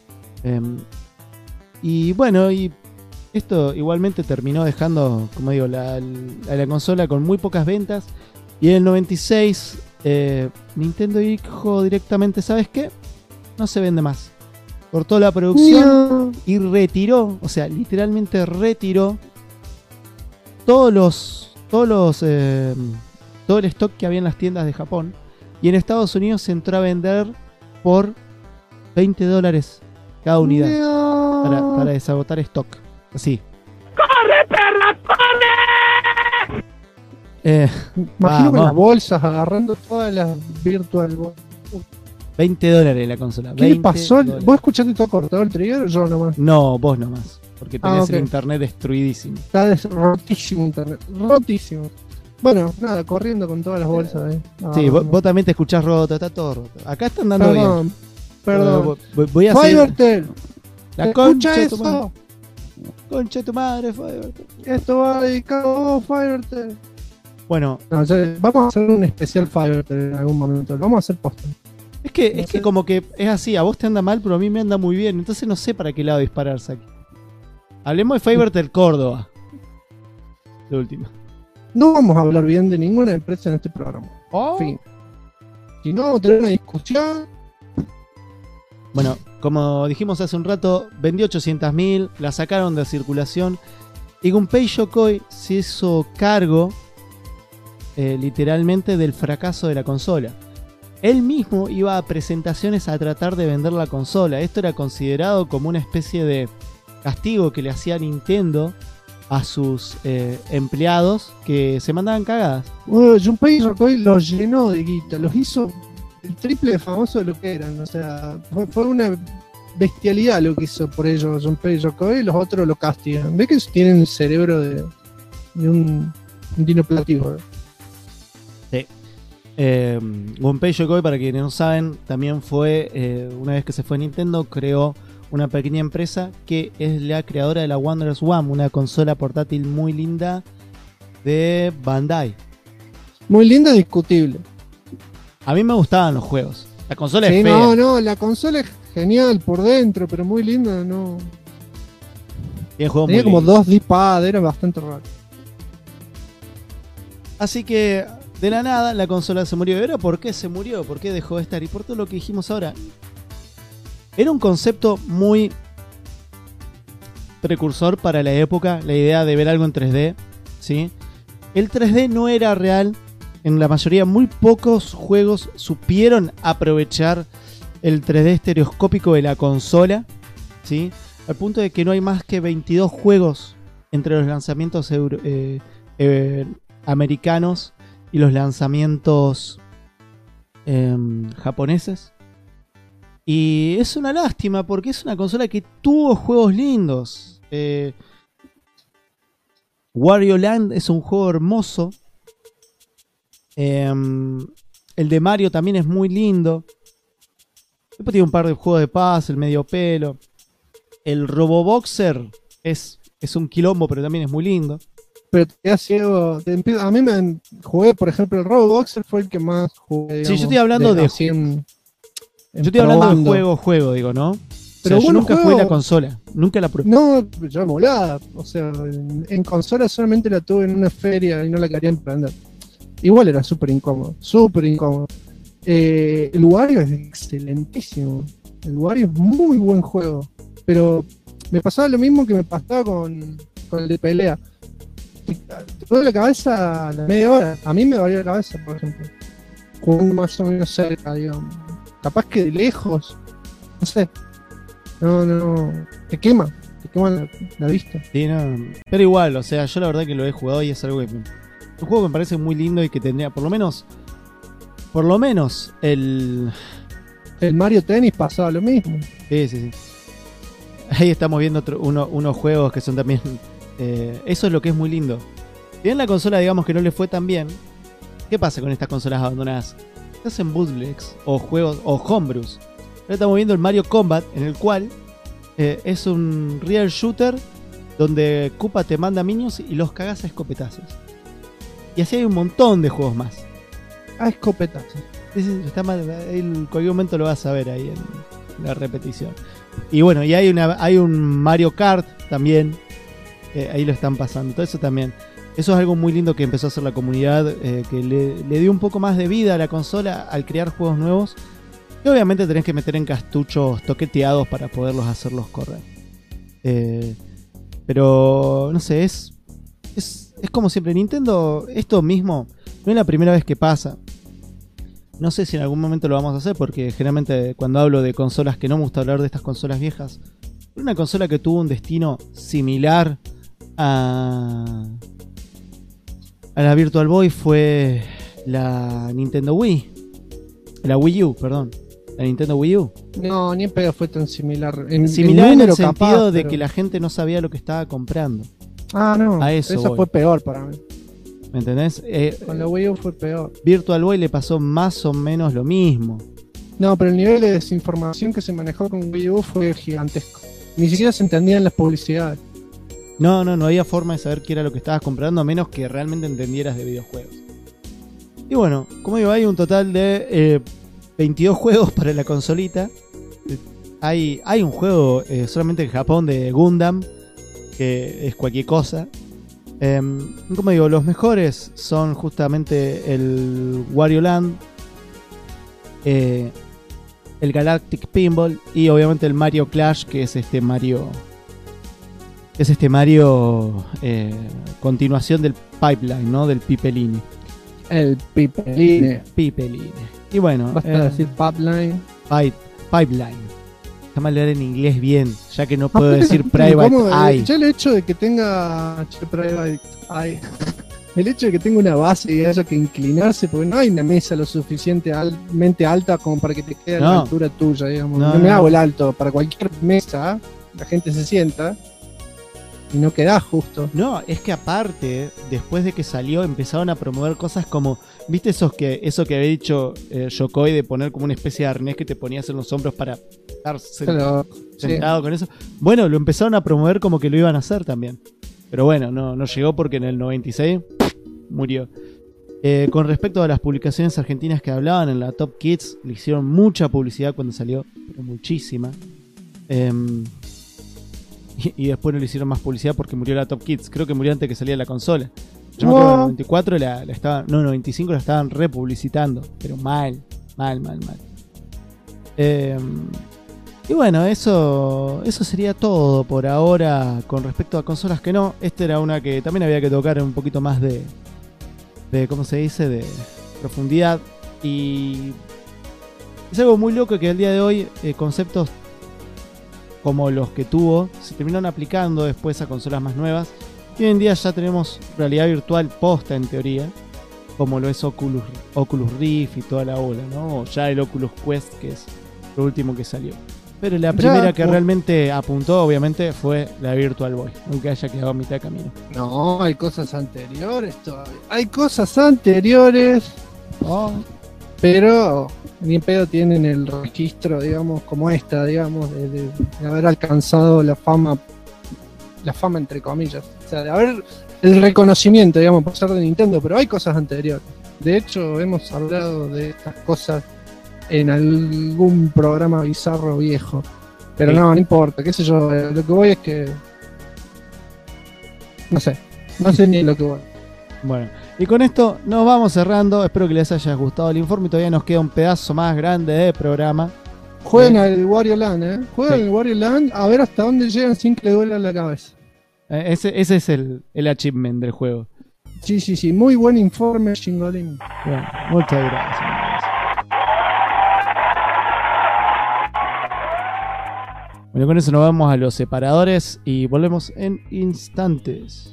Y bueno, y esto igualmente terminó dejando, como digo, la consola con muy pocas ventas. Y en el 96 Nintendo dijo directamente, ¿sabes qué? No se vende más. Cortó la producción y retiró, o sea, literalmente retiró todo el stock que había en las tiendas de Japón. Y en Estados Unidos se entró a vender por $20 cada unidad para desagotar stock. Así. ¡Corre, perra, corre! Imagino con las bolsas agarrando todas las Virtual Boy. $20 la consola. ¿Qué le pasó? ¿Vos escuchaste todo cortado el trigger o yo nomás? No, vos nomás. Porque tenés okay. el internet destruidísimo. Está rotísimo internet. Rotísimo. Bueno, nada, corriendo con todas las bolsas ahí. Sí, vos también te escuchás roto, está todo roto. Acá están dando bien. Perdón. Voy a Fivertel. La concha de tu madre. Concha de tu madre, Fivertel. Esto va dedicado a vos, Fivertel. Bueno. No, vamos a hacer un especial Fivertel en algún momento. Lo vamos a hacer posta. Es que como que es así, a vos te anda mal, pero a mí me anda muy bien. Entonces no sé para qué lado dispararse aquí. Hablemos de Fivertel Córdoba. De última. No vamos a hablar bien de ninguna empresa en este programa. Fin. Si no, vamos a tener una discusión. Bueno, como dijimos hace un rato, vendió 800.000, la sacaron de circulación. Y Gunpei Yokoi se hizo cargo literalmente del fracaso de la consola. Él mismo iba a presentaciones a tratar de vender la consola. Esto era considerado como una especie de castigo que le hacía Nintendo a sus empleados que se mandaban cagadas. Junpei Yokoi los llenó de guita, los hizo el triple de famoso de lo que eran. O sea, fue una bestialidad lo que hizo por ellos Junpei Yokoi, y los otros lo castigan. Ve que tienen el cerebro de un dinoplativo. Sí. Gunpei Yokoi, para quienes no saben, también fue, una vez que se fue a Nintendo, creó una pequeña empresa que es la creadora de la Wonder Swan, una consola portátil muy linda de Bandai. Muy linda, discutible. A mí me gustaban los juegos. La consola es fea. No, la consola es genial por dentro, pero muy linda, no. Tenía como 2 D-pad, era bastante raro. Así que de la nada la consola se murió. ¿Y ahora por qué se murió? ¿Por qué dejó de estar? Y por todo lo que dijimos ahora. Era un concepto muy precursor para la época, la idea de ver algo en 3D, ¿sí? El 3D no era real. En la mayoría, muy pocos juegos supieron aprovechar el 3D estereoscópico de la consola, ¿sí? Al punto de que no hay más que 22 juegos entre los lanzamientos americanos y los lanzamientos japoneses. Y es una lástima porque es una consola que tuvo juegos lindos. Wario Land es un juego hermoso. El de Mario también es muy lindo. Después tiene un par de juegos de paz, el medio pelo. El Roboboxer es un quilombo, pero también es muy lindo. Pero te quedas ciego. A mí me jugué, por ejemplo, el Roboboxer fue el que más jugué. Digamos, sí, yo estoy hablando de juego, digo, ¿no? Pero o sea, yo nunca jugué la consola, nunca la probé. No, yo molada. O sea, en consola solamente la tuve en una feria y no la querían prender. Igual era súper incómodo, súper incómodo. El Wario es excelentísimo. El Wario es muy buen juego. Pero me pasaba lo mismo que me pasaba con el de pelea. Te duele la cabeza a la media hora. A mí me dolía la cabeza, por ejemplo. Jugando más o menos cerca, digamos. Capaz que de lejos. No sé. No. Te quema. te queman la vista. Sí, no. Pero igual, o sea, yo la verdad que lo he jugado y es algo que... Un juego que me parece muy lindo y que tendría, por lo menos el Mario Tennis pasaba lo mismo. Sí. Ahí estamos viendo unos juegos que son también... eso es lo que es muy lindo. Si bien la consola, digamos que no le fue tan bien, ¿qué pasa con estas consolas abandonadas? Se hacen bootlegs o juegos o homebrews. Ahora estamos viendo el Mario Combat, en el cual es un real shooter donde Koopa te manda minions y los cagas a escopetazos. Y así hay un montón de juegos más. A escopetazos. Sí, está mal, en cualquier momento lo vas a ver ahí en la repetición. Y bueno, y hay un Mario Kart también. Ahí lo están pasando. Todo eso también. Eso es algo muy lindo que empezó a hacer la comunidad, que le dio un poco más de vida a la consola al crear juegos nuevos. Y obviamente tenés que meter en cartuchos toqueteados para poderlos hacerlos correr. Pero no sé, es como siempre. Nintendo, esto mismo, no es la primera vez que pasa. No sé si en algún momento lo vamos a hacer, porque generalmente cuando hablo de consolas, que no me gusta hablar de estas consolas viejas, una consola que tuvo un destino similar a la Virtual Boy fue la Nintendo Wii. La Wii U, perdón. La Nintendo Wii U. No, ni en pedo fue tan similar. Similar en el sentido de que la gente no sabía lo que estaba comprando. Ah, no. A eso esa voy. Fue peor para mí. ¿Me entendés? Con la Wii U fue peor. Virtual Boy le pasó más o menos lo mismo. No, pero el nivel de desinformación que se manejó con Wii U fue gigantesco. Ni siquiera se entendían las publicidades. No había forma de saber qué era lo que estabas comprando, a menos que realmente entendieras de videojuegos. Y bueno, como digo, hay un total de 22 juegos para la consolita. Hay un juego solamente en Japón de Gundam, que es cualquier cosa. Como digo, los mejores son justamente el Wario Land, el Galactic Pinball y obviamente el Mario Clash, que es este Mario continuación del Pipeline, ¿no? Del Pipelini. El Pipelini. Y bueno, basta decir Pipeline. Pipeline. Déjame leer en inglés bien, ya que no puedo decir Private Eye. Ya el hecho de que tenga Private Eye, el hecho de que tenga una base y haya que inclinarse, porque no hay una mesa lo suficientemente alta como para que te quede a la altura tuya, digamos. No me hago el alto. Para cualquier mesa, la gente se sienta y no queda justo. No, es que aparte, después de que salió, empezaron a promover cosas como, ¿viste eso que había dicho Yokoi de poner como una especie de arnés que te ponías en los hombros para estar sentado con eso? Bueno, lo empezaron a promover como que lo iban a hacer también. Pero bueno, no llegó porque en el 96 murió. Con respecto a las publicaciones argentinas que hablaban, en la Top Kids le hicieron mucha publicidad cuando salió, pero muchísima. Y después no le hicieron más publicidad porque murió la Top Kids. Creo que murió antes que saliera la consola. Yo me acuerdo que en el 94 95 la estaban republicitando, pero mal. Y bueno, eso sería todo por ahora con respecto a consolas que no. Esta era una que también había que tocar un poquito más de ¿cómo se dice? De profundidad. Y es algo muy loco que al día de hoy conceptos como los que tuvo se terminaron aplicando después a consolas más nuevas. Y hoy en día ya tenemos realidad virtual posta en teoría, como lo es Oculus Rift y toda la ola, ¿no? O ya el Oculus Quest, que es lo último que salió. Pero la primera que realmente apuntó, obviamente, fue la Virtual Boy, aunque haya quedado a mitad de camino. No, hay cosas anteriores todavía. Hay cosas anteriores, pero ni en pedo tienen el registro, digamos, como esta, digamos, de haber alcanzado la fama entre comillas. O sea, de haber el reconocimiento, digamos, por ser de Nintendo, pero hay cosas anteriores. De hecho, hemos hablado de estas cosas en algún programa bizarro viejo. Pero no importa, qué sé yo, lo que voy es que... No sé ni lo que voy. Bueno, y con esto nos vamos cerrando. Espero que les haya gustado el informe. Todavía nos queda un pedazo más grande de programa. Jueguen al Wario Land, Jueguen al Wario Land a ver hasta dónde llegan sin que le duela la cabeza. Ese es el achievement del juego. Sí. Muy buen informe, Chingolín. Bueno, muchas gracias. Bueno, con eso nos vamos a los separadores y volvemos en instantes.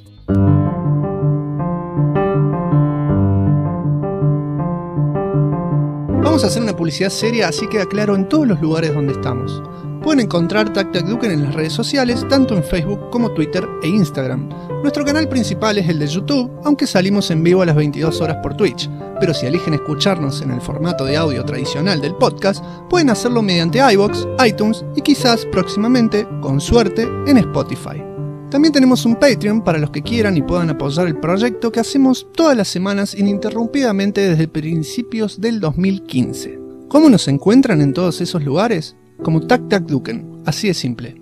Vamos a hacer una publicidad seria, así queda claro en todos los lugares donde estamos. Pueden encontrar Tac Tac Duken en las redes sociales, tanto en Facebook como Twitter e Instagram. Nuestro canal principal es el de YouTube, aunque salimos en vivo a las 22 horas por Twitch. Pero si eligen escucharnos en el formato de audio tradicional del podcast, pueden hacerlo mediante iVoox, iTunes y quizás próximamente, con suerte, en Spotify. También tenemos un Patreon para los que quieran y puedan apoyar el proyecto que hacemos todas las semanas ininterrumpidamente desde principios del 2015. ¿Cómo nos encuentran en todos esos lugares? Como Tac Tac Duken, así de simple.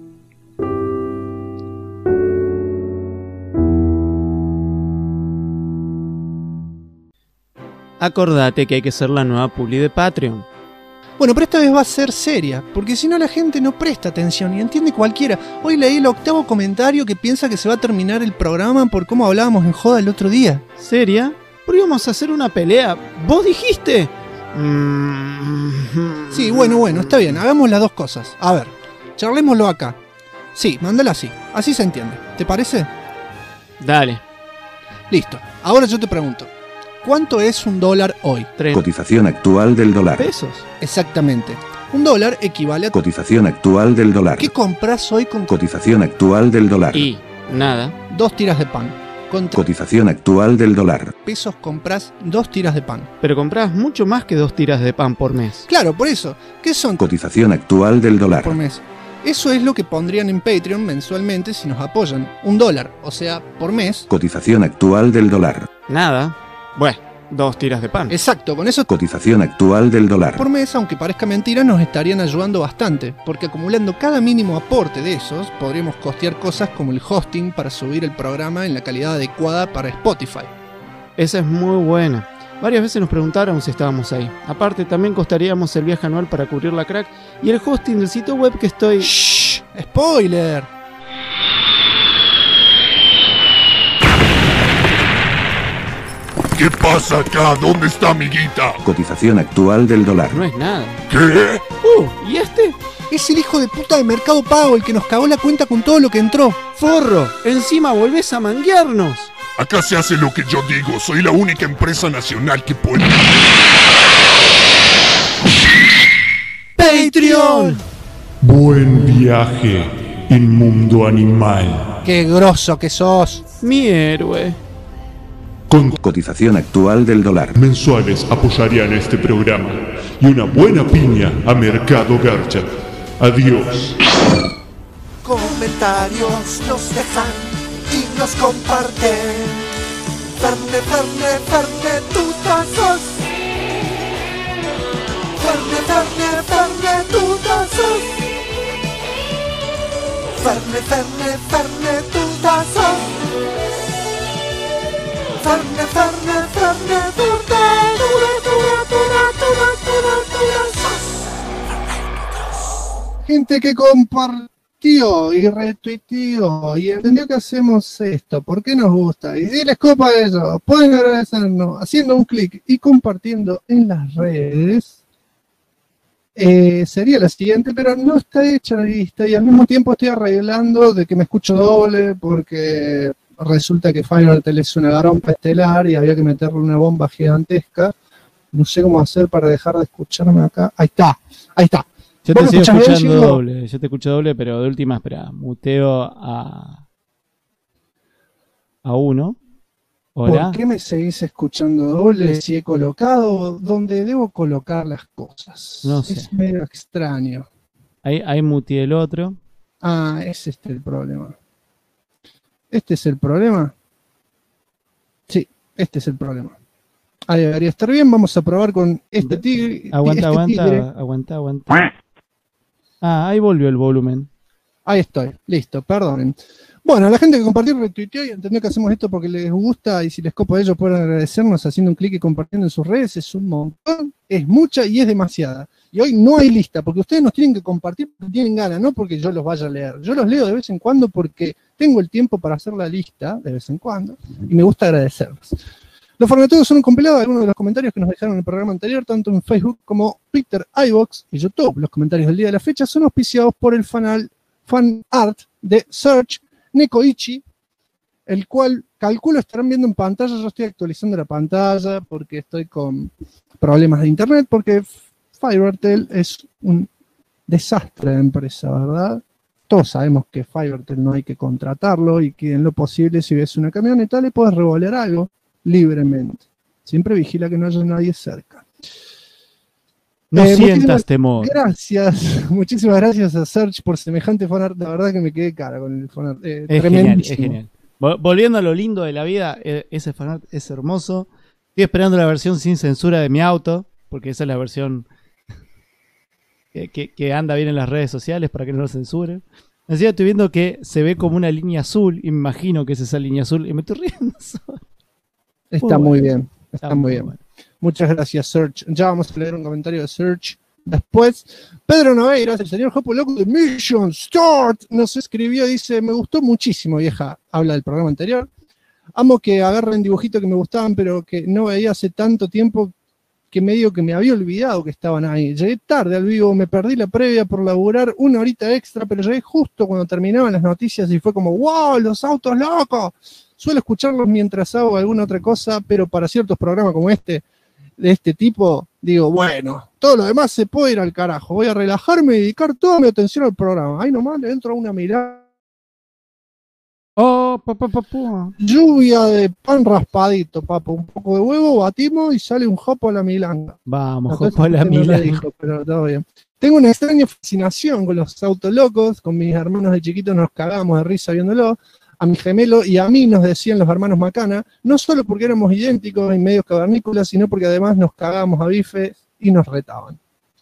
Acordate que hay que ser la nueva publi de Patreon. Bueno, pero esta vez va a ser seria, porque si no la gente no presta atención y entiende cualquiera. Hoy leí el 8º comentario que piensa que se va a terminar el programa por cómo hablábamos en joda el otro día. ¿Seria? Pero íbamos a hacer una pelea. ¿Vos dijiste? Sí, bueno, está bien, hagamos las dos cosas. A ver, charlémoslo acá. Sí, mándala así se entiende. ¿Te parece? Dale. Listo, ahora yo te pregunto, ¿cuánto es $1 hoy? Cotización actual del dólar. ¿Pesos? Exactamente. $1 equivale a... Cotización actual del dólar. ¿Qué compras hoy con... Cotización actual del dólar. Y nada. 2 tiras de pan. Cotización actual del dólar. Pesos compras 2 tiras de pan. Pero compras mucho más que 2 tiras de pan por mes. Claro, por eso. ¿Qué son? Cotización actual del dólar. Por mes. Eso es lo que pondrían en Patreon mensualmente si nos apoyan. $1, o sea, por mes. Cotización actual del dólar. Nada. Bueno, 2 tiras de pan. Exacto, con eso... Cotización actual del dólar. Por mes, aunque parezca mentira, nos estarían ayudando bastante, porque acumulando cada mínimo aporte de esos, podríamos costear cosas como el hosting para subir el programa en la calidad adecuada para Spotify. Esa es muy buena. Varias veces nos preguntaron si estábamos ahí. Aparte, también costaríamos el viaje anual para cubrir la crack y el hosting del sitio web que estoy... ¡Shh! ¡Spoiler! ¿Qué pasa acá? ¿Dónde está amiguita? Cotización actual del dólar. No es nada. ¿Qué? ¿Y este? Es el hijo de puta de Mercado Pago, el que nos cagó la cuenta con todo lo que entró. ¡Forro! ¡Encima volvés a manguearnos! Acá se hace lo que yo digo. Soy la única empresa nacional que puede... ¡Patreon! Buen viaje, inmundo animal. ¡Qué grosso que sos! Mi héroe. Con cotización actual del dólar. Mensuales apoyarían este programa y una buena piña a Mercado Garcha. Adiós. Comentarios nos dejan y nos comparten. Ferne, tutazos. Ferne, tutazos. Ferne, tutazos. Gente que compartió y retuiteó y entendió que hacemos esto, por qué nos gusta, y si les copa eso, pueden agradecernos haciendo un clic y compartiendo en las redes. Sería la siguiente, pero no está hecha la lista y al mismo tiempo estoy arreglando de que me escucho doble porque resulta que Firetel es una garompa estelar y había que meterle una bomba gigantesca. No sé cómo hacer para dejar de escucharme acá. Ahí está. Yo te sigo escuchando doble, pero de última, espera, muteo a uno. Hola. ¿Por qué me seguís escuchando doble si he colocado donde debo colocar las cosas? No sé. Es medio extraño. Ahí muteé el otro. Ah, es el problema. ¿Este es el problema? Sí, este es el problema. Ahí debería estar bien. Vamos a probar con este tigre. Aguanta. Ah, ahí volvió el volumen. Ahí estoy, listo, perdonen. Bueno, a la gente que compartió, retuiteó y entendió que hacemos esto porque les gusta y si les copa a ellos pueden agradecernos haciendo un clic y compartiendo en sus redes, es un montón, es mucha y es demasiada. Y hoy no hay lista porque ustedes nos tienen que compartir porque tienen ganas, no porque yo los vaya a leer. Yo los leo de vez en cuando porque tengo el tiempo para hacer la lista de vez en cuando y me gusta agradecerlos. Los Fornetudos son un compilado de algunos de los comentarios que nos dejaron en el programa anterior, tanto en Facebook como Twitter, iVoox y YouTube. Los comentarios del día de la fecha son auspiciados por el fan art de Search Nekoichi, el cual calculo estarán viendo en pantalla. Yo estoy actualizando la pantalla porque estoy con problemas de internet, porque Fivertel es un desastre de empresa, ¿verdad? Todos sabemos que Fivertel no hay que contratarlo y que en lo posible, si ves una camioneta, le puedes revolear algo libremente. Siempre vigila que no haya nadie cerca. No sientas temor. Gracias, muchísimas gracias a Serge por semejante fanart. La verdad que me quedé cara con el fanart. Es genial, es genial. Volviendo a lo lindo de la vida, ese fanart es hermoso. Estoy esperando la versión sin censura de mi auto, porque esa es la versión que anda bien en las redes sociales para que no lo censuren. Así estoy viendo que se ve como una línea azul, y me imagino que es esa línea azul, y me estoy riendo solo. Está muy bien, está muy bien. Bueno. Muchas gracias, Serge. Ya vamos a leer un comentario de Serge después. Pedro Noveiras, el señor Jopo Loco de Mission Start, nos escribió, dice: me gustó muchísimo, vieja. Habla del programa anterior. Amo que agarren dibujitos que me gustaban, pero que no veía hace tanto tiempo que medio que me había olvidado que estaban ahí. Llegué tarde al vivo, me perdí la previa por laburar una horita extra, pero llegué justo cuando terminaban las noticias y fue como: ¡wow! ¡Los autos locos! Suelo escucharlos mientras hago alguna otra cosa, pero para ciertos programas como este, de este tipo, digo, bueno, todo lo demás se puede ir al carajo. Voy a relajarme y dedicar toda mi atención al programa. Ahí nomás le entro a una mirada. Oh, lluvia de pan raspadito, papo. Un poco de huevo, batimos y sale un jopo a la milanga. Vamos, jopo a la milanga. Dijo, pero todo bien. Tengo una extraña fascinación con los autos locos. Con mis hermanos de chiquitos nos cagábamos de risa viéndolo. A mi gemelo y a mí nos decían los hermanos Macana, no solo porque éramos idénticos en medios cavernícolas, sino porque además nos cagábamos a bife y nos retaban.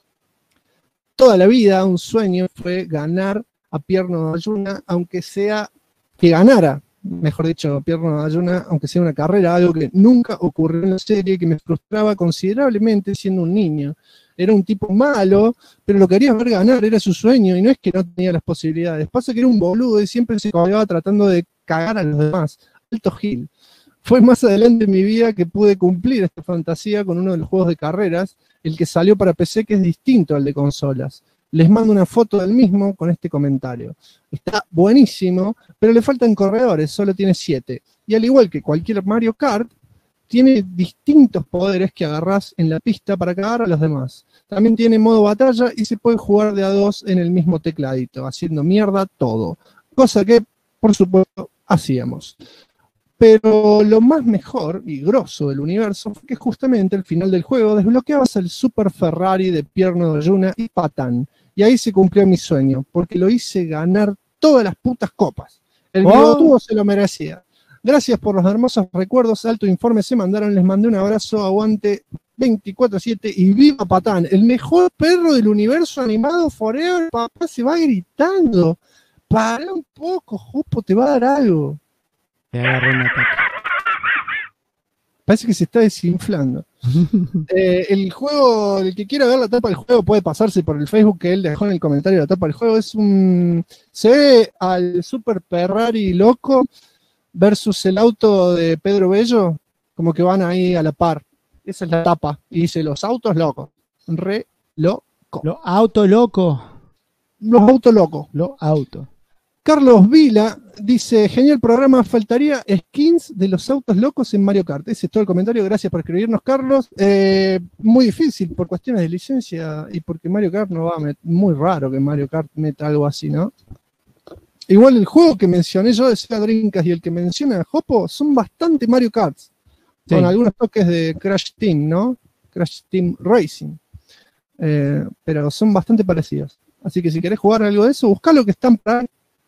Toda la vida un sueño fue ganar a Pierno Ayuna, aunque sea que ganara, mejor dicho, Pierno Ayuna, aunque sea una carrera, algo que nunca ocurrió en la serie, que me frustraba considerablemente siendo un niño. Era un tipo malo, pero lo quería ver ganar, era su sueño, y no es que no tenía las posibilidades. Pasa que era un boludo y siempre se colgaba tratando de cagar a los demás. Alto Gil. Fue más adelante en mi vida que pude cumplir esta fantasía con uno de los juegos de carreras, el que salió para PC, que es distinto al de consolas. Les mando una foto del mismo con este comentario. Está buenísimo, pero le faltan corredores, solo tiene 7. Y al igual que cualquier Mario Kart, tiene distintos poderes que agarrás en la pista para cagar a los demás. También tiene modo batalla y se puede jugar de a 2 en el mismo tecladito, haciendo mierda todo. Cosa que, por supuesto, hacíamos. Pero lo más mejor y grosso del universo fue que justamente al final del juego desbloqueabas el Super Ferrari de Pierno Ayuna y Patán. Y ahí se cumplió mi sueño, porque lo hice ganar todas las putas copas. El bigotudo se lo merecía. Gracias por los hermosos recuerdos, alto informe se mandaron, les mandé un abrazo, aguante 24/7 y viva Patán, el mejor perro del universo animado forever. Papá se va gritando. Para un poco, Jupo, te va a dar algo. Te agarré un ataque. Parece que se está desinflando. El juego, el que quiera ver la tapa del juego puede pasarse por el Facebook que él dejó en el comentario de la tapa del juego. Se ve al Super Ferrari loco versus el auto de Pedro Bello, como que van ahí a la par. Esa es la tapa. Y dice: los autos locos. Re loco. Los autos locos. Los autos locos. Los autos. Carlos Vila dice: genial programa, faltaría skins de los autos locos en Mario Kart. Ese es todo el comentario, gracias por escribirnos, Carlos. Muy difícil por cuestiones de licencia y porque Mario Kart no va a meter, muy raro que Mario Kart meta algo así, ¿no? Igual el juego que mencioné yo de Sega Dreamcast y el que menciona Jopo son bastante Mario Kart, sí, con algunos toques de Crash Team, ¿no? Crash Team Racing. Pero son bastante parecidos. Así que si querés jugar algo de eso, buscalo que están para...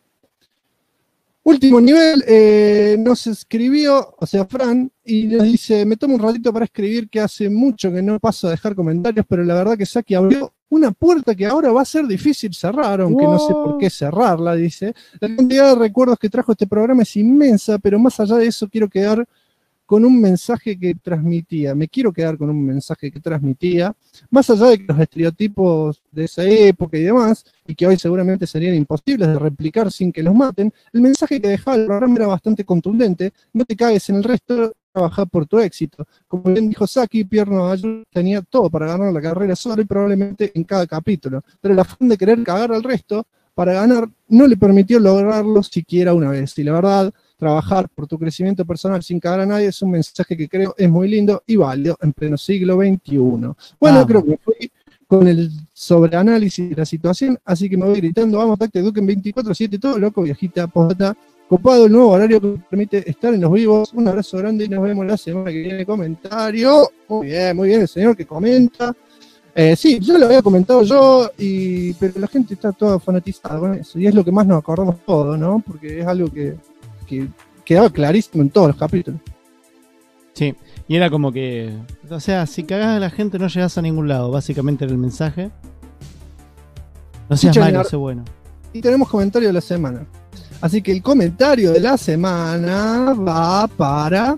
Último nivel, nos escribió, o sea, Fran, y nos dice: me tomo un ratito para escribir, que hace mucho que no paso a dejar comentarios, pero la verdad que Saki abrió una puerta que ahora va a ser difícil cerrar, aunque no sé por qué cerrarla, dice. La cantidad de recuerdos que trajo este programa es inmensa, pero más allá de eso quiero quedar con un mensaje que transmitía. Me quiero quedar con un mensaje que transmitía, más allá de que los estereotipos de esa época y demás, y que hoy seguramente serían imposibles de replicar sin que los maten, el mensaje que dejaba el programa era bastante contundente: no te cagues en el resto, trabajar por tu éxito. Como bien dijo Saki, Pierre Novajou tenía todo para ganar la carrera solo y probablemente en cada capítulo, pero el afán de querer cagar al resto para ganar no le permitió lograrlo siquiera una vez. Y la verdad, trabajar por tu crecimiento personal sin cagar a nadie es un mensaje que creo es muy lindo y válido en pleno siglo XXI. Bueno, creo que fui con el sobreanálisis de la situación, así que me voy gritando: vamos, Tacte Duken 24/7, todo loco, viejita, postdata. Copado el nuevo horario que permite estar en los vivos. Un abrazo grande y nos vemos la semana que viene. Comentario. Muy bien, el señor que comenta. Sí, ya lo había comentado yo, pero la gente está toda fanatizada con eso. Y es lo que más nos acordamos todos, ¿no? Porque es algo que quedaba clarísimo en todos los capítulos. Sí, y era como que, o sea, si cagás a la gente no llegás a ningún lado, básicamente era el mensaje. No seas malo, sé bueno. Y tenemos comentario de la semana. Así que el comentario de la semana va para...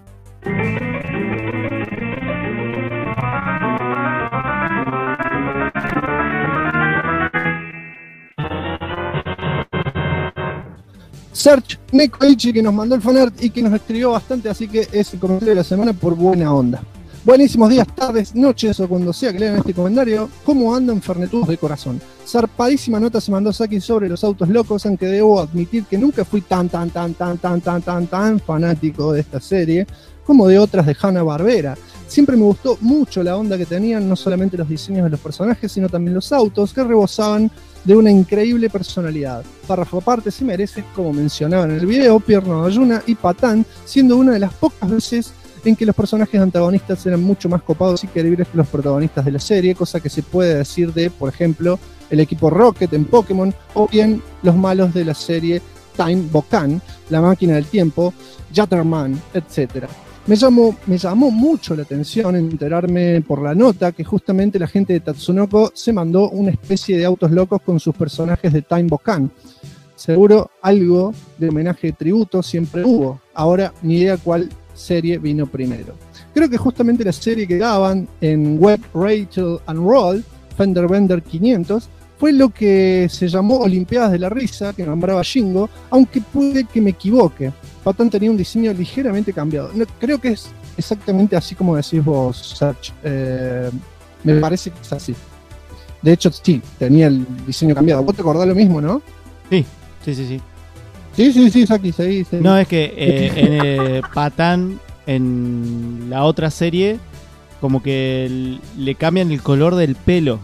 Serge Nekoichi, que nos mandó el fanart y que nos escribió bastante, así que es el comentario de la semana por buena onda. Buenísimos días, tardes, noches o cuando sea que lean este comentario. ¿Cómo andan fernetudos de corazón? Zarpadísima nota se mandó Saki sobre los autos locos, aunque debo admitir que nunca fui tan fanático de esta serie como de otras de Hanna-Barbera. Siempre me gustó mucho la onda que tenían, no solamente los diseños de los personajes, sino también los autos, que rebosaban de una increíble personalidad. Párrafo aparte se merece, como mencionaban en el video, Pierre Novajou y Patán, siendo una de las pocas veces en que los personajes antagonistas eran mucho más copados y queribles que los protagonistas de la serie, cosa que se puede decir de, por ejemplo, el equipo Rocket en Pokémon, o bien los malos de la serie Time Bokan, la máquina del tiempo, Yatterman, etc. Me llamó mucho la atención enterarme por la nota que justamente la gente de Tatsunoko se mandó una especie de autos locos con sus personajes de Time Bokan. Seguro algo de homenaje de tributo siempre hubo. Ahora ni idea cuál serie vino primero. Creo que justamente la serie que daban en Web Rachel and Roll, Fender Bender 500, fue lo que se llamó Olimpiadas de la Risa, que nombraba Shingo, aunque puede que me equivoque. Patán tenía un diseño ligeramente cambiado. No, creo que es exactamente así como decís vos, Serge. Me parece que es así. De hecho, sí, tenía el diseño cambiado. ¿Vos te acordás lo mismo, no? Sí. Sí, Saki, seguí. No, es que en Patán, en la otra serie, como que le cambian el color del pelo.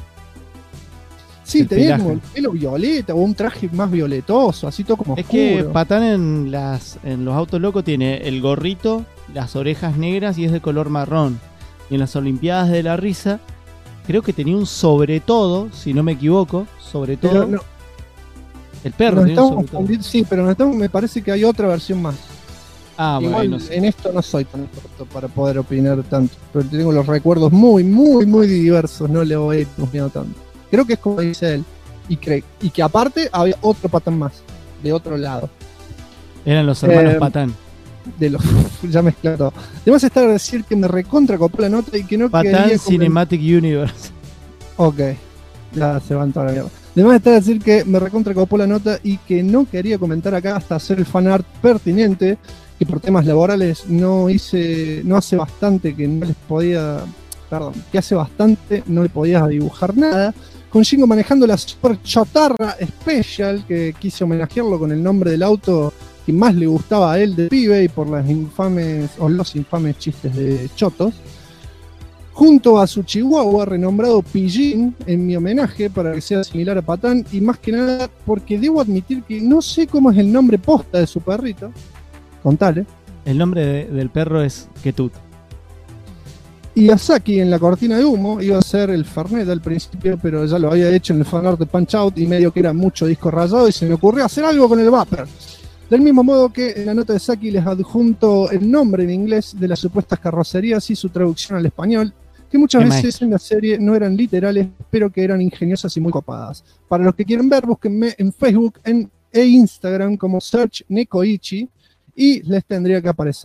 Sí, tenía como el pelo violeta o un traje más violetoso, así todo como oscuro. Es que Patán en los autos locos tiene el gorrito, las orejas negras y es de color marrón. Y en las Olimpiadas de la Risa, creo que tenía un sobre todo, si no me equivoco, sobre todo. No, el perro tiene un sobre todo. Sí, pero me parece que hay otra versión más. Igual, bueno, en esto no soy tan experto para poder opinar tanto, pero tengo los recuerdos muy diversos, no le voy a ir confiando tanto. Creo que es como dice él. Y que aparte había otro Patán más, de otro lado. Eran los hermanos Patán. Ya mezclado todo. Además está a decir que me recontra copó la nota y que no Patán quería Cinematic Universe. Ok. Ya se van toda la mierda. Además está a decir que me recontra copó la nota y que no quería comentar acá hasta hacer el fanart pertinente, que por temas laborales hace bastante que no les podía... Perdón, que hace bastante no le podías dibujar nada. Con Shingo manejando la Super Chatarra Special, que quise homenajearlo con el nombre del auto que más le gustaba a él de pibe y por los infames chistes de chotos. Junto a su chihuahua renombrado Pillín en mi homenaje para que sea similar a Patán, y más que nada porque debo admitir que no sé cómo es el nombre posta de su perrito. Contale. El nombre del perro es Ketut. Y Asaki en la cortina de humo iba a ser el Fernet al principio, pero ya lo había hecho en el fanart de Punch Out y medio que era mucho disco rayado y se me ocurrió hacer algo con el Vapor. Del mismo modo que en la nota de Saki les adjunto el nombre en inglés de las supuestas carrocerías y su traducción al español, que muchas veces en la serie no eran literales, pero que eran ingeniosas y muy copadas. Para los que quieren ver, búsquenme en Facebook e Instagram como Search Nekoichi y les tendría que aparecer.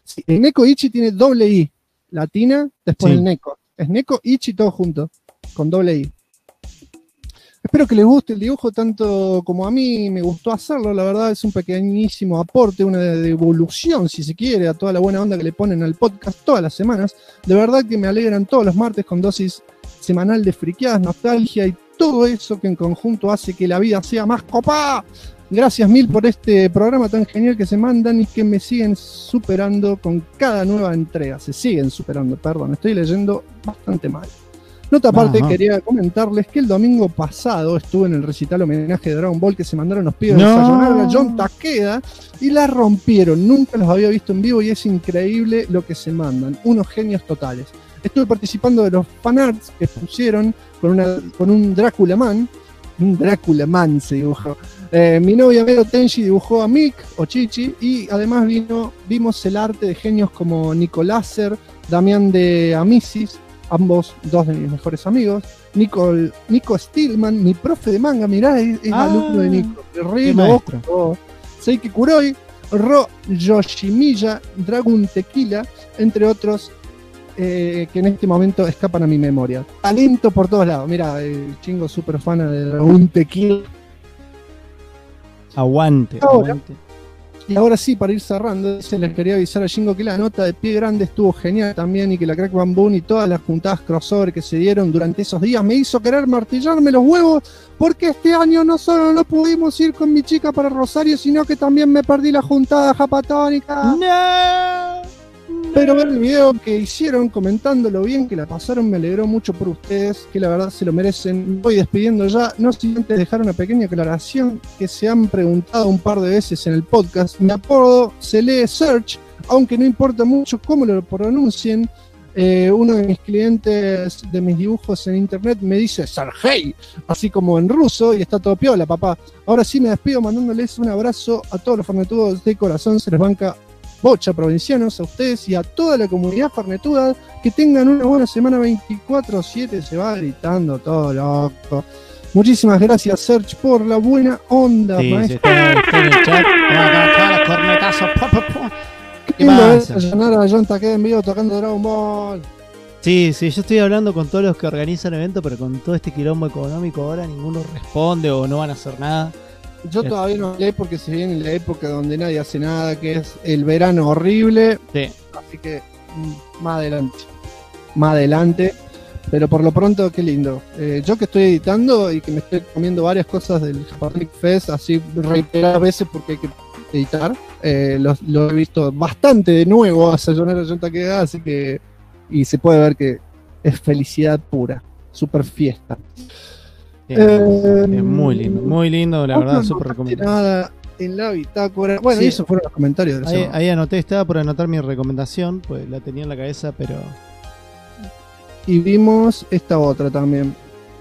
Sí, el Neko Ichi tiene doble I, latina, después el Neko. Es Neko Ichi todo junto, con doble I. Espero que les guste el dibujo tanto como a mí me gustó hacerlo. La verdad es un pequeñísimo aporte, una devolución, si se quiere, a toda la buena onda que le ponen al podcast todas las semanas. De verdad que me alegran todos los martes con dosis semanal de friqueadas, nostalgia y todo eso que en conjunto hace que la vida sea más copada. Gracias mil por este programa tan genial que se mandan y que me siguen superando con cada nueva entrega. Se siguen superando, perdón, estoy leyendo bastante mal. Nota aparte, quería comentarles que el domingo pasado estuve en el recital homenaje de Dragon Ball que se mandaron los pibes a desayunar a John Takeda y la rompieron. Nunca los había visto en vivo y es increíble lo que se mandan. Unos genios totales. Estuve participando de los fanarts que pusieron con un Drácula Man. Un Drácula Man se dibujó. Mi novia Mero Tenji dibujó a Mick o Chichi y además vimos el arte de genios como Nicoláser, Damián de Amisis, ambos dos de mis mejores amigos, Nico Stillman, mi profe de manga, mirá, es alumno de Nico, Seiki Kuroi, Ro Yoshimiya, Dragon Tequila, entre otros que en este momento escapan a mi memoria. Talento por todos lados, mirá, el chingo super fan de Dragon Tequila. Aguante. Y ahora sí, para ir cerrando, les quería avisar a Jingo que la nota de Pie Grande estuvo genial también y que la Crack Bamboo y todas las juntadas crossover que se dieron durante esos días me hizo querer martillarme los huevos porque este año no solo no pudimos ir con mi chica para Rosario, sino que también me perdí la juntada japatónica. ¡No! Pero ver el video que hicieron comentando lo bien que la pasaron me alegró mucho por ustedes, que la verdad se lo merecen. Voy despidiendo ya, no sin antes dejar una pequeña aclaración que se han preguntado un par de veces en el podcast. Mi apodo se lee Search, aunque no importa mucho cómo lo pronuncien. Uno de mis clientes de mis dibujos en internet me dice Sergei, así como en ruso, y está todo piola, papá. Ahora sí me despido mandándoles un abrazo a todos los farnetudos de corazón, se les banca bocha provincianos, a ustedes y a toda la comunidad farnetuda, que tengan una buena semana 24/7, se va gritando todo loco. Muchísimas gracias, Serge, por la buena onda, maestro. Está en el chat, cornetazo. ¿Qué pasa? Llenar a John Takeda en vivo tocando Dragon Ball. Sí, yo estoy hablando con todos los que organizan eventos, pero con todo este quilombo económico ahora ninguno responde o no van a hacer nada. Yo todavía no hablé porque se viene la época donde nadie hace nada, que es el verano horrible. Sí. Así que más adelante. Pero por lo pronto, qué lindo. Yo que estoy editando y que me estoy comiendo varias cosas del Japanic Fest, así reiteradas veces porque hay que editar. Lo he visto bastante de nuevo a Sayonara John Takeda, así que. Y se puede ver que es felicidad pura. Super fiesta. Es muy lindo, la verdad, súper recomendable. Nada en la bitácora. Bueno, sí, esos fueron los comentarios de la semana. Ahí anoté, estaba por anotar mi recomendación, pues la tenía en la cabeza, pero. Y vimos esta otra también.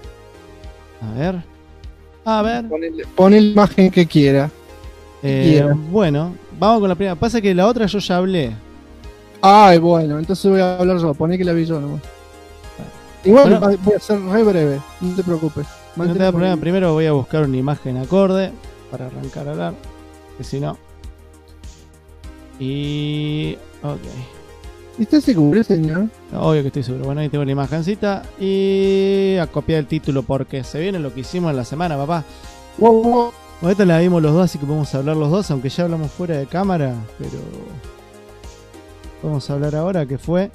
A ver. Pon la imagen que quiera. Bueno, vamos con la primera. Pasa que la otra yo ya hablé. Ay, bueno, entonces voy a hablar yo. Poné que la vi yo nomás. Igual voy a ser re breve, no te preocupes. No te da problema, primero voy a buscar una imagen acorde para arrancar a hablar, que si no. Y. Ok. ¿Estás seguro, señor? Obvio que estoy seguro. Bueno, ahí tengo la imagencita y a copiar el título porque se viene lo que hicimos en la semana, papá. Bueno, esta la vimos los dos, así que podemos hablar los dos, aunque ya hablamos fuera de cámara, pero. Vamos a hablar ahora, que fue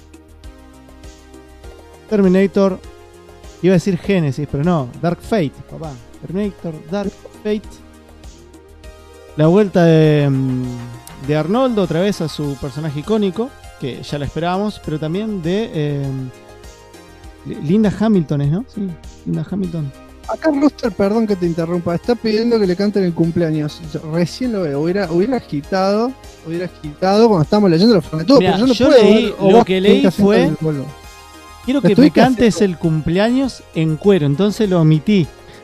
Terminator. Iba a decir Genesis, pero no, Dark Fate, papá. Terminator, Dark Fate. La vuelta de Arnoldo otra vez a su personaje icónico, que ya la esperábamos, pero también de Linda Hamilton, ¿no? Sí, Linda Hamilton. Acá Rooster, perdón que te interrumpa, está pidiendo que le canten el cumpleaños. Yo recién lo veo, hubiera agitado cuando estábamos leyendo los formatos. Pero yo leí, lo que leí fue... Quiero que me cantes el cumpleaños en cuero, entonces lo omití.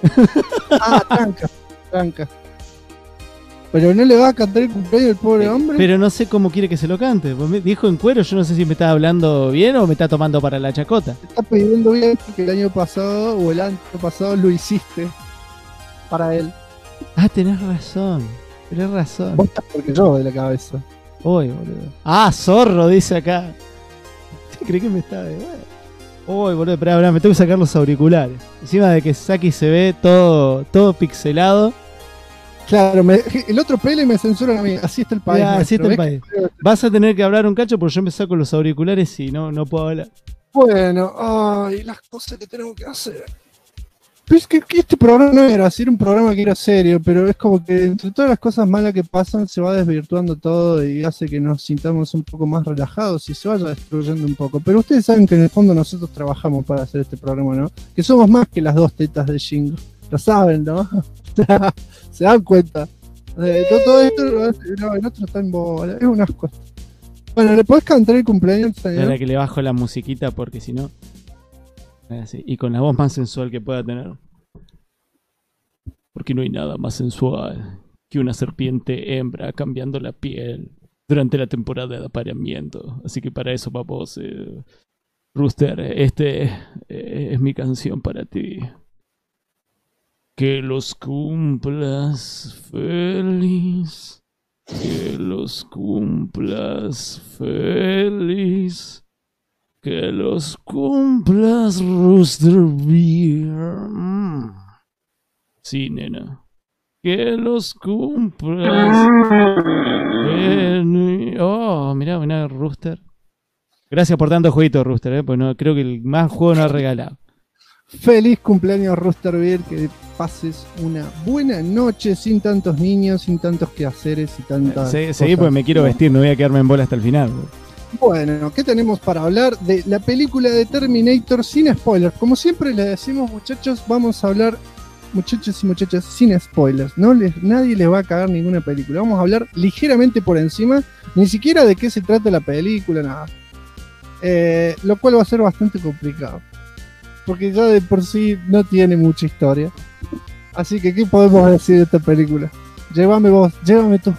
Tranca. Pero no le va a cantar el cumpleaños al pobre hombre. Pero no sé cómo quiere que se lo cante. Dijo en cuero, yo no sé si me está hablando bien o me está tomando para la chacota. Te está pidiendo bien porque el año pasado o el año pasado lo hiciste para él. Tenés razón. Vos estás porque yo de la cabeza. Uy, boludo. Ah, zorro, dice acá. ¿Creí que me estaba de... Uy, boludo, esperá, me tengo que sacar los auriculares. Encima de que Saki se ve todo pixelado. Claro, el otro pele me censura a mí. Así está el país. Así está el país. Vas a tener que hablar un cacho porque yo me saco los auriculares y no puedo hablar. Bueno, ay, las cosas que tenemos que hacer. Pero es que este programa no era así, era un programa que era serio, pero es como que entre todas las cosas malas que pasan se va desvirtuando todo y hace que nos sintamos un poco más relajados y se vaya destruyendo un poco. Pero ustedes saben que en el fondo nosotros trabajamos para hacer este programa, ¿no? Que somos más que las 2 tetas de Shingo. Lo saben, ¿no? Se dan cuenta. Todo esto el otro está en bola. Es un asco. Bueno, ¿le podés cantar el cumpleaños, señor? Espera que le bajo la musiquita porque si no... Así, y con la voz más sensual que pueda tener. Porque no hay nada más sensual que una serpiente hembra cambiando la piel durante la temporada de apareamiento. Así que para eso vamos, Rooster, es mi canción para ti. Que los cumplas feliz. Que los cumplas feliz. Que los cumplas, Rooster Beer. Sí, nena. Que los cumplas. Oh, mirá, Rooster. Gracias por tanto jueguito, Rooster, pues no, creo que el más juego no ha regalado. Feliz cumpleaños, Rooster Beer. Que pases una buena noche sin tantos niños, sin tantos quehaceres y tantas Seguí porque me quiero vestir, no voy a quedarme en bola hasta el final. Bueno, ¿qué tenemos para hablar de la película de Terminator sin spoilers? Como siempre les decimos, muchachos, vamos a hablar, muchachos y muchachas, sin spoilers. Nadie les va a cagar ninguna película. Vamos a hablar ligeramente por encima, ni siquiera de qué se trata la película, nada. Lo cual va a ser bastante complicado. Porque ya de por sí no tiene mucha historia. Así que, ¿qué podemos decir de esta película? Llévame vos, llévame tú.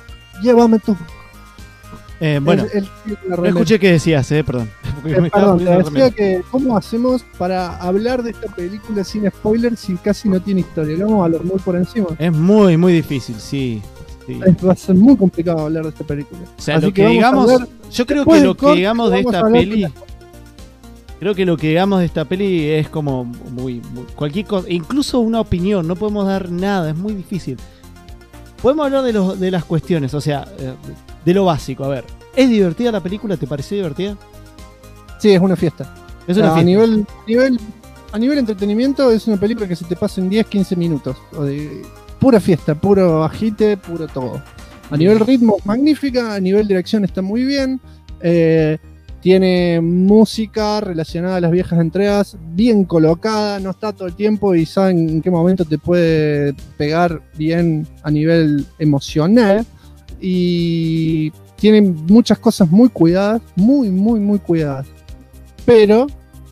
Bueno, no escuché qué decías, perdón. Perdón, te decía que ¿cómo hacemos para hablar de esta película sin spoilers si casi no tiene historia? Vamos a hablar muy por encima. Es muy, muy difícil, sí. Va a ser muy complicado hablar de esta película. O sea, lo que digamos, yo creo que lo que digamos de esta peli... Creo que lo que digamos de esta peli es como muy cualquier cosa, incluso una opinión, no podemos dar nada, es muy difícil. Podemos hablar de las cuestiones, o sea, de lo básico. A ver, ¿es divertida la película? ¿Te pareció divertida? Sí, es una fiesta. Es una fiesta. A nivel entretenimiento es una película que se te pasa en 10-15 minutos. Pura fiesta, puro agite, puro todo. A nivel ritmo, magnífica. A nivel dirección está muy bien. Tiene música relacionada a las viejas entregas, bien colocada, no está todo el tiempo y saben en qué momento te puede pegar bien a nivel emocional. Y tiene muchas cosas muy cuidadas, muy cuidadas. Pero,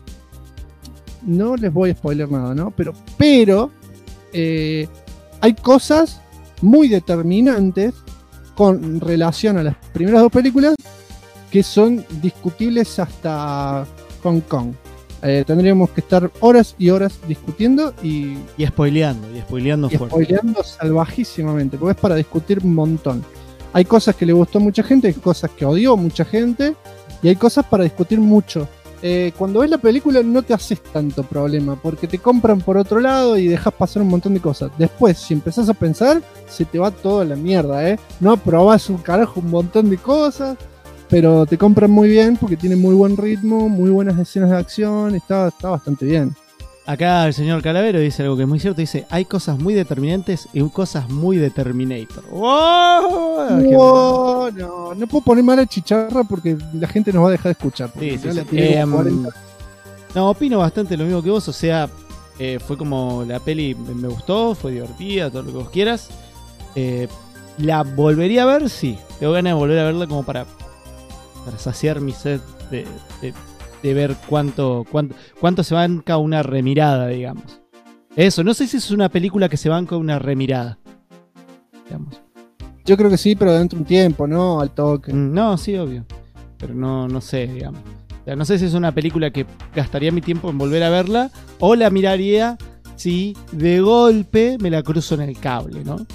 no les voy a spoiler nada, ¿no? Pero hay cosas muy determinantes con relación a las primeras 2 películas que son discutibles hasta Hong Kong. Tendríamos que estar horas y horas discutiendo y spoileando fuerte. Spoileando salvajísimamente, porque es para discutir un montón. Hay cosas que le gustó a mucha gente, hay cosas que odió mucha gente y hay cosas para discutir mucho. Cuando ves la película no te haces tanto problema porque te compran por otro lado y dejas pasar un montón de cosas. Después, si empezás a pensar, se te va todo a la mierda, No aprobás un carajo un montón de cosas. Pero te compran muy bien porque tiene muy buen ritmo, muy buenas escenas de acción, está bastante bien. Acá el señor Calavero dice algo que es muy cierto, dice, hay cosas muy determinantes y cosas muy de Terminator. ¡Oh! No puedo poner mala chicharra porque la gente nos va a dejar de escuchar. Sí. No, opino bastante lo mismo que vos, o sea, fue como la peli me gustó, fue divertida, todo lo que vos quieras. ¿La volvería a ver? Sí, tengo ganas de volver a verla como para saciar mi sed de ver cuánto se banca una remirada, digamos. Eso, no sé si es una película que se banca una remirada, digamos. Yo creo que sí, pero dentro de un tiempo, ¿no? Al toque. No, sí, obvio. Pero no sé, digamos. O sea, no sé si es una película que gastaría mi tiempo en volver a verla o la miraría si de golpe me la cruzo en el cable, ¿no?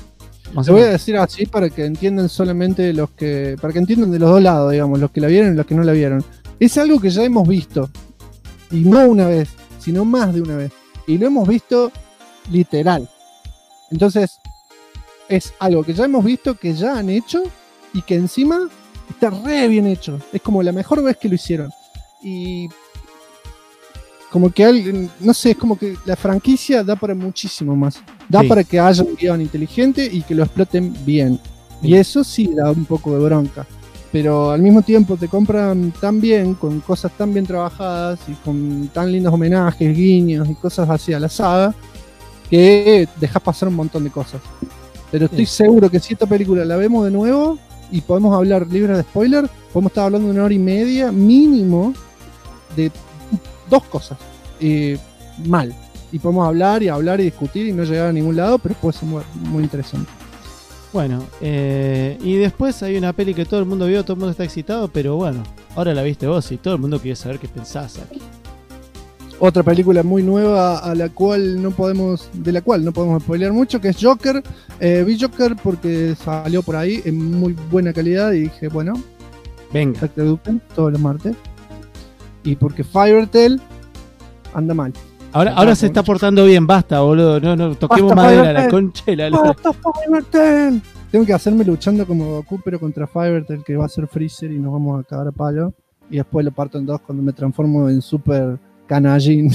Te voy a decir así para que entiendan solamente para que entiendan de los dos lados, digamos, los que la vieron y los que no la vieron. Es algo que ya hemos visto, y no una vez, sino más de una vez. Y lo hemos visto literal. Entonces, es algo que ya hemos visto, que ya han hecho, y que encima está re bien hecho. Es como la mejor vez que lo hicieron. Y como que alguien, no sé, es como que la franquicia da para muchísimo más. Da para que haya un guión inteligente y que lo exploten bien. Y eso sí da un poco de bronca. Pero al mismo tiempo te compran tan bien, con cosas tan bien trabajadas y con tan lindos homenajes, guiños y cosas así a la saga, que dejas pasar un montón de cosas. Pero estoy seguro que si esta película la vemos de nuevo y podemos hablar libre de spoiler, podemos estar hablando de 1 hora y media mínimo de 2 cosas mal. Y podemos hablar y discutir y no llegar a ningún lado, pero puede ser muy, muy interesante. Bueno, y después hay una peli que todo el mundo vio, todo el mundo está excitado, pero bueno, ahora la viste vos y todo el mundo quiere saber qué pensás aquí. Otra película muy nueva de la cual no podemos spoilear mucho, que es Joker. Vi Joker porque salió por ahí en muy buena calidad y dije, bueno, venga, te eduquen todos los martes. Y porque Firetail anda mal. Ahora se está portando bien, basta, boludo. No, toquemos basta, madera, la concha de la lora. ¡Basta, Firetail! Tengo que hacerme luchando como Goku, pero contra Firetail, que va a ser Freezer y nos vamos a cagar a palo. Y después lo parto en 2 cuando me transformo en Super Canallín.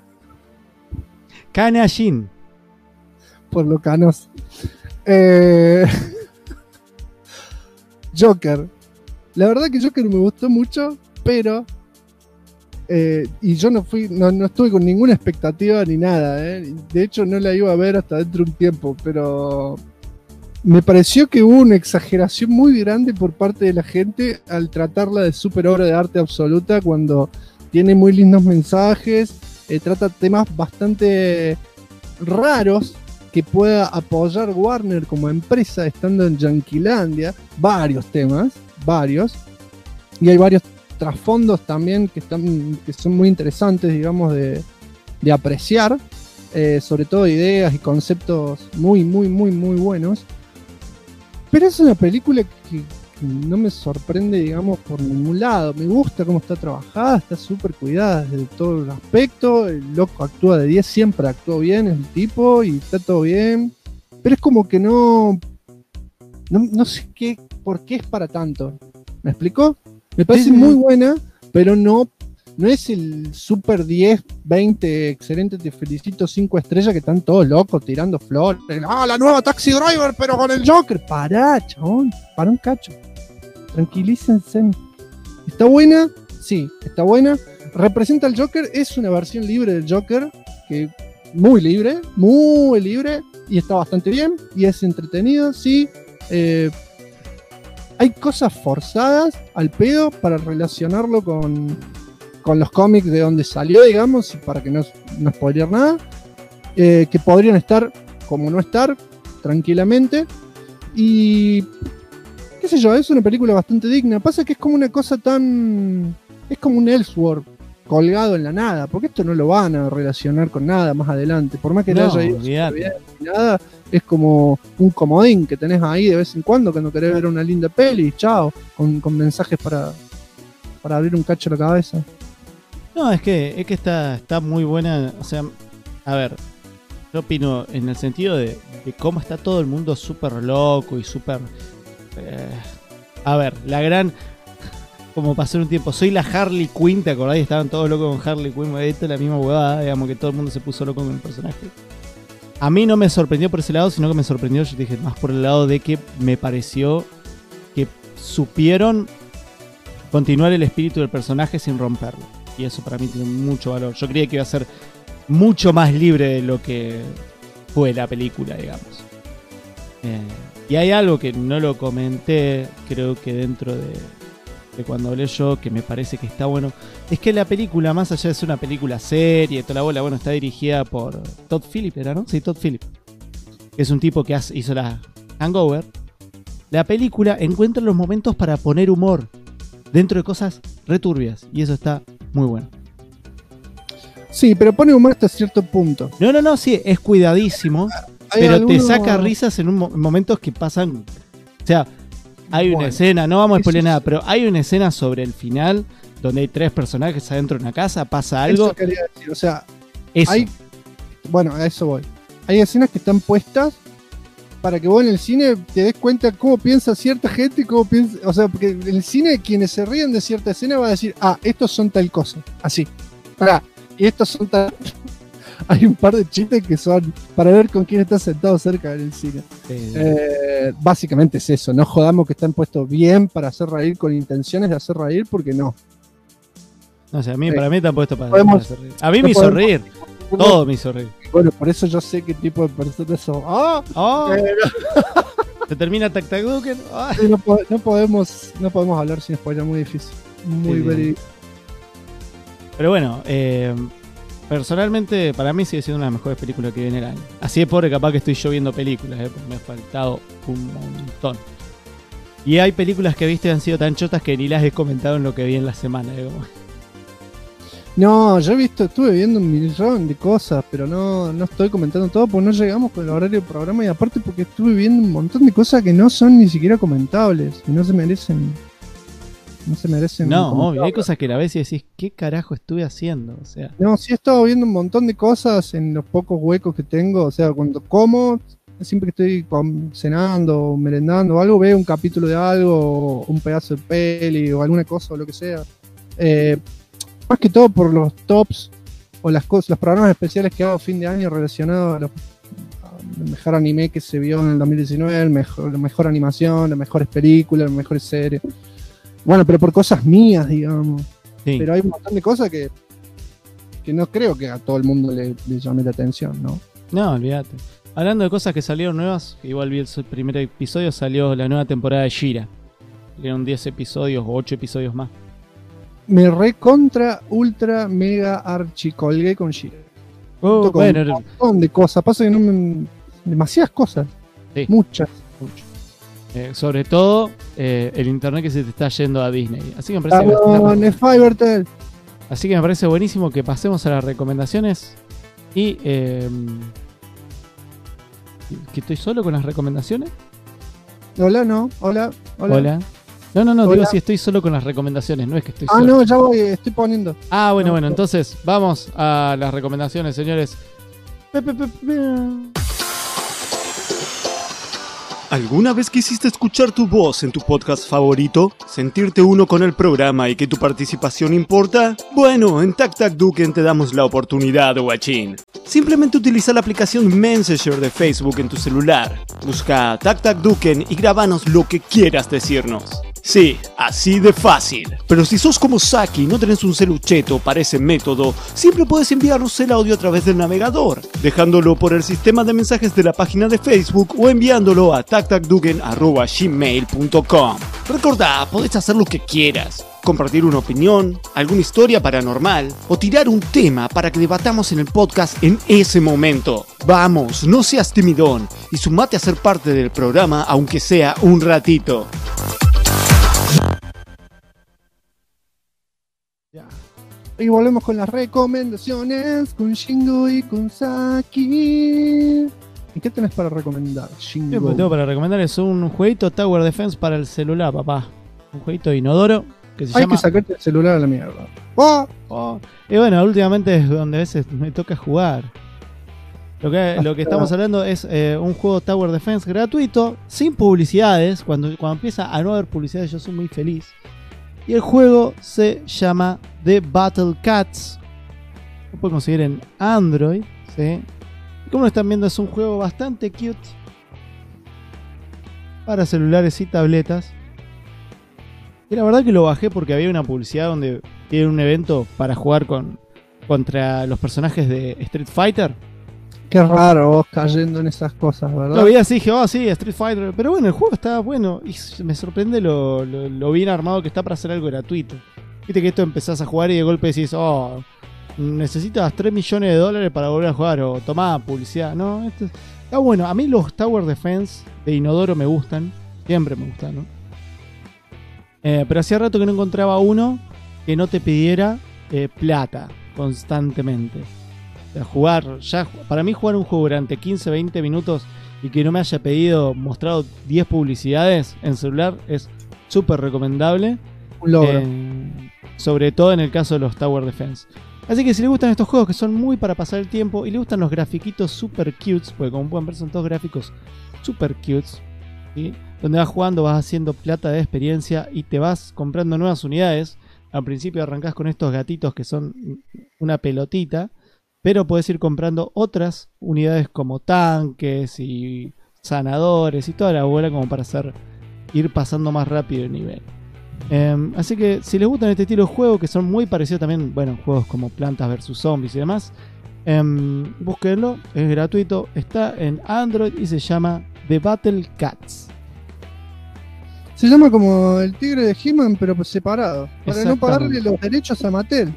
Canallín. Por lo canos. Joker. La verdad que Joker me gustó mucho, pero... y yo no estuve con ninguna expectativa ni nada, de hecho no la iba a ver hasta dentro de un tiempo, pero me pareció que hubo una exageración muy grande por parte de la gente al tratarla de super obra de arte absoluta, cuando tiene muy lindos mensajes, trata temas bastante raros que pueda apoyar Warner como empresa estando en Yanquilandia, varios temas, y hay varios trasfondos también que son muy interesantes, digamos, de apreciar, sobre todo ideas y conceptos muy, muy, muy, muy buenos. Pero es una película que no me sorprende, digamos, por ningún lado. Me gusta cómo está trabajada, está súper cuidada desde todo el aspecto. El loco actúa de 10, siempre actuó bien el tipo y está todo bien. Pero es como que no sé por qué es para tanto. ¿Me explicó? Me parece muy buena, pero no es el super 10, 20, excelente, te felicito, 5 estrellas que están todos locos tirando flores. La nueva Taxi Driver, pero con el Joker. Pará, chabón, para un cacho. Tranquilícense. ¿Está buena? Sí, está buena. Representa al Joker, es una versión libre del Joker, que muy libre, y está bastante bien, y es entretenido, sí. Hay cosas forzadas al pedo para relacionarlo con los cómics de donde salió, digamos, y para que no spoilear nada, que podrían estar como no estar tranquilamente. Y qué sé yo, es una película bastante digna. Pasa que es como una cosa es como un Elseworld colgado en la nada, porque esto no lo van a relacionar con nada más adelante, por más que no haya ido bien ni nada. Es como un comodín que tenés ahí de vez en cuando querés ver una linda peli, chao, con mensajes para abrir un cacho la cabeza. No, es que está muy buena. O sea, a ver, yo opino en el sentido de cómo está todo el mundo súper loco y súper... a ver, la gran... Como pasó un tiempo, soy la Harley Quinn, ¿te acordás? Estaban todos locos con Harley Quinn, esto es la misma huevada, digamos, que todo el mundo se puso loco con el personaje. A mí no me sorprendió por ese lado, sino que me sorprendió, yo dije, más por el lado de que me pareció que supieron continuar el espíritu del personaje sin romperlo. Y eso para mí tiene mucho valor. Yo creía que iba a ser mucho más libre de lo que fue la película, digamos. Y hay algo que no lo comenté, creo que dentro de cuando hablé yo, que me parece que está bueno, es que la película, más allá de ser una película serie, toda la bola, bueno, está dirigida por Todd Phillips, ¿era, no? Sí, Todd Phillips, que es un tipo que hizo la Hangover. La película encuentra los momentos para poner humor dentro de cosas returbias, y eso está muy bueno. Sí, pero pone humor hasta cierto punto. No, sí, es cuidadísimo. Pero te saca risas en momentos que pasan. O sea, hay una escena, no vamos a spoiler nada, pero hay una escena sobre el final donde hay 3 personajes adentro de una casa, pasa algo. Eso quería decir, o sea, bueno, a eso voy. Hay escenas que están puestas para que vos en el cine te des cuenta cómo piensa cierta gente y cómo piensa. O sea, porque en el cine quienes se ríen de cierta escena van a decir, estos son tal cosa. Así. Y estos son tal. Hay un par de chistes que son para ver con quién está sentado cerca en el cine. Básicamente es eso. No jodamos que están puestos bien para hacer reír con intenciones de hacer reír, porque no. No sé, para mí están puestos para hacer reír. A mí me hizo reír. Todo me hizo reír. Bueno, por eso yo sé qué tipo de personas son. Se termina Tac Tac Duken. Sí, no podemos hablar sin spoiler, muy difícil. Muy verídico. Pero bueno, personalmente para mí sigue siendo una de las mejores películas que viene el año. Así de pobre capaz que estoy yo viendo películas, porque me ha faltado un montón. Y hay películas que viste han sido tan chotas que ni las he comentado en lo que vi en la semana. No, yo estuve viendo un millón de cosas, pero no estoy comentando todo porque no llegamos con el horario del programa, y aparte porque estuve viendo un montón de cosas que no son ni siquiera comentables, que no se merecen. No, obvio, hay cosas que la ves y decís, ¿qué carajo estuve haciendo? O sea. No, sí he estado viendo un montón de cosas en los pocos huecos que tengo, o sea, cuando como, siempre que estoy cenando o merendando o algo, veo un capítulo de algo, o un pedazo de peli o alguna cosa o lo que sea. Más que todo por los tops o los programas especiales que hago a fin de año relacionados al mejor anime que se vio en el 2019, la mejor animación, las mejores películas, las mejores series. Bueno, pero por cosas mías, digamos. Sí. Pero hay un montón de cosas que no creo que a todo el mundo le llame la atención, ¿no? No, olvídate. Hablando de cosas que salieron nuevas, igual vi el primer episodio, salió la nueva temporada de She-Ra. Salieron 10 episodios o 8 episodios más. Me recontra, ultra, mega archicolgué con She-Ra. Bueno, un montón de cosas. Pasa que demasiadas cosas. Sí. Muchas. Sobre todo el internet que se te está yendo a Disney. Así que me parece Así que me parece buenísimo que pasemos a las recomendaciones. Y ¿que estoy solo con las recomendaciones? Hola. No, digo si estoy solo con las recomendaciones, no es que estoy solo. No, ya voy, estoy poniendo. Bueno, entonces vamos a las recomendaciones, señores. ¿Alguna vez quisiste escuchar tu voz en tu podcast favorito? ¿Sentirte uno con el programa y que tu participación importa? Bueno, en Tac Tac Duken te damos la oportunidad, guachín. Simplemente utiliza la aplicación Messenger de Facebook en tu celular. Busca Tac Tac Duken y grábanos lo que quieras decirnos. Sí, así de fácil. Pero si sos como Saki y no tenés un celucheto para ese método, siempre puedes enviarnos el audio a través del navegador, dejándolo por el sistema de mensajes de la página de Facebook o enviándolo a tactacduken@gmail.com. Recordá, podés hacer lo que quieras. Compartir una opinión, alguna historia paranormal o tirar un tema para que debatamos en el podcast en ese momento. Vamos, no seas timidón y sumate a ser parte del programa aunque sea un ratito. Y volvemos con las recomendaciones con Shingo y con Saki. ¿Y qué tenés para recomendar, Shingo? Lo que tengo para recomendar es un jueguito Tower Defense para el celular, papá. Un jueguito de inodoro que se llama... Hay que sacarte el celular a la mierda. Y bueno, últimamente es donde a veces me toca jugar. Lo que estamos hablando es un juego Tower Defense gratuito, sin publicidades. Cuando empieza a no haber publicidades yo soy muy feliz. Y el juego se llama The Battle Cats. Lo pueden conseguir en Android, ¿sí? Y como lo están viendo, es un juego bastante cute para celulares y tabletas. Y la verdad que lo bajé porque había una publicidad donde tiene un evento para jugar contra los personajes de Street Fighter. Qué raro vos cayendo en esas cosas, ¿verdad? Lo vi así, dije, sí, Street Fighter. Pero bueno, el juego está bueno y me sorprende lo bien armado que está para hacer algo gratuito. Viste que esto empezás a jugar y de golpe decís, necesitas $3 millones para volver a jugar, o tomá publicidad. No, esto está bueno. A mí los Tower Defense de inodoro me gustan, siempre me gustan, ¿no? Pero hacía rato que no encontraba uno que no te pidiera plata constantemente. Para mí jugar un juego durante 15-20 minutos y que no me haya mostrado 10 publicidades en celular es súper recomendable. Un logro. Sobre todo en el caso de los Tower Defense. Así que si les gustan estos juegos que son muy para pasar el tiempo y les gustan los grafiquitos super cutes, porque como pueden ver son todos gráficos super cutes, ¿sí? Donde vas jugando, vas haciendo plata de experiencia y te vas comprando nuevas unidades. Al principio arrancás con estos gatitos que son una pelotita, pero podés ir comprando otras unidades como tanques y sanadores y toda la bola como para ir pasando más rápido el nivel. Así que si les gustan este estilo de juego, que son muy parecidos también, bueno, juegos como Plantas vs Zombies y demás, búsquenlo, es gratuito, está en Android y se llama The Battle Cats. Se llama como el tigre de He-Man, pero separado, para no pagarle los derechos a Mattel.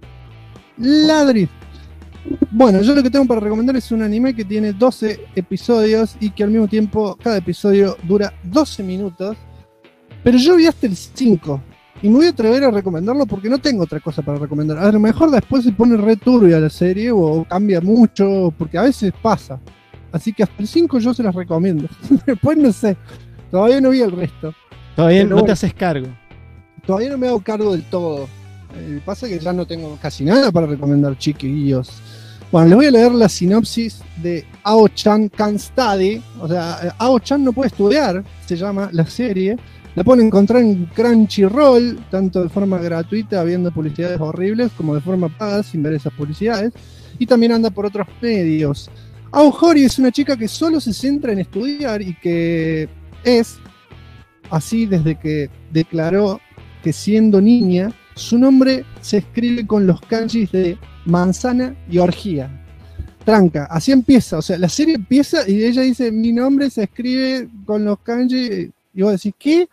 Ladri. Bueno, yo lo que tengo para recomendar es un anime que tiene 12 episodios y que al mismo tiempo cada episodio dura 12 minutos. Pero yo vi hasta el 5 y me voy a atrever a recomendarlo porque no tengo otra cosa para recomendar. A lo mejor después se pone re turbia la serie o cambia mucho, porque a veces pasa. Así que hasta el 5 yo se las recomiendo. Después no sé, todavía no vi el resto. Todavía no te haces cargo. Todavía no me hago cargo del todo. Pasa que ya no tengo casi nada para recomendar, chiquillos. Bueno, les voy a leer la sinopsis de Ao-chan Can't Study. O sea, Ao-chan no puede estudiar, se llama la serie. La pueden encontrar en Crunchyroll, tanto de forma gratuita, viendo publicidades horribles, como de forma paga, sin ver esas publicidades. Y también anda por otros medios. Aohori es una chica que solo se centra en estudiar y que es así desde que declaró que siendo niña, su nombre se escribe con los kanjis de manzana y orgía. Tranca, así empieza. O sea, la serie empieza y ella dice, mi nombre se escribe con los kanjis... Y vos decís, ¿qué?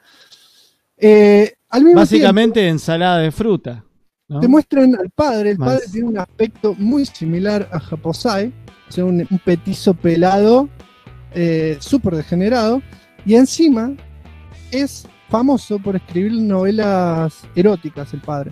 Al mismo básicamente tiempo, ensalada de fruta, ¿no? Te muestran al padre. El padre tiene un aspecto muy similar a Japosai. O sea, un petizo pelado, súper degenerado. Y encima es famoso por escribir novelas eróticas, el padre.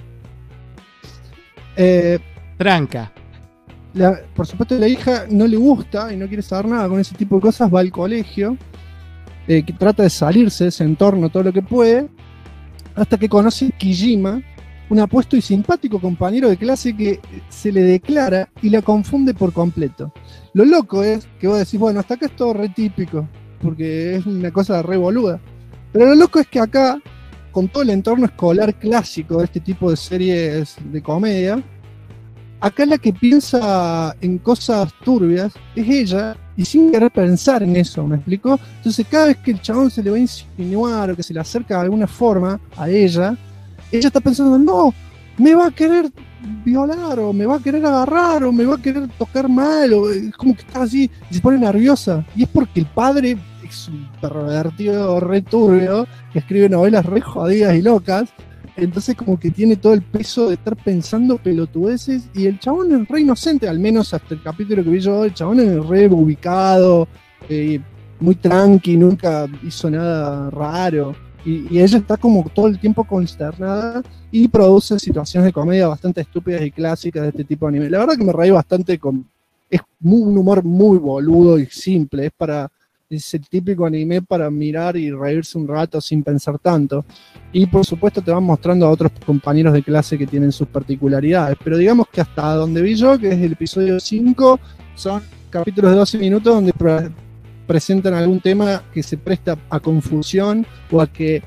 Tranca. Por supuesto, la hija no le gusta y no quiere saber nada con ese tipo de cosas. Va al colegio. Que trata de salirse de ese entorno todo lo que puede, hasta que conoce a Kijima, un apuesto y simpático compañero de clase que se le declara y la confunde por completo. Lo loco es que vos decís, bueno, hasta acá es todo re típico, porque es una cosa re boluda. Pero lo loco es que acá, con todo el entorno escolar clásico de este tipo de series de comedia, acá la que piensa en cosas turbias es ella, y sin querer pensar en eso, ¿me explico? Entonces cada vez que el chabón se le va a insinuar o que se le acerca de alguna forma a ella está pensando, no, me va a querer violar, o me va a querer agarrar, o me va a querer tocar mal, o es como que está así, y se pone nerviosa. Y es porque el padre es un pervertido re turbio, que escribe novelas re jodidas y locas. Entonces como que tiene todo el peso de estar pensando pelotudeces, y el chabón es re inocente, al menos hasta el capítulo que vi yo. El chabón es re ubicado, muy tranqui, nunca hizo nada raro, y ella está como todo el tiempo consternada y produce situaciones de comedia bastante estúpidas y clásicas de este tipo de anime. La verdad que me reí bastante es un humor muy boludo y simple, es el típico anime para mirar y reírse un rato sin pensar tanto. Y por supuesto te van mostrando a otros compañeros de clase que tienen sus particularidades. Pero digamos que hasta donde vi yo, que es el episodio 5, son capítulos de 12 minutos donde presentan algún tema que se presta a confusión o a que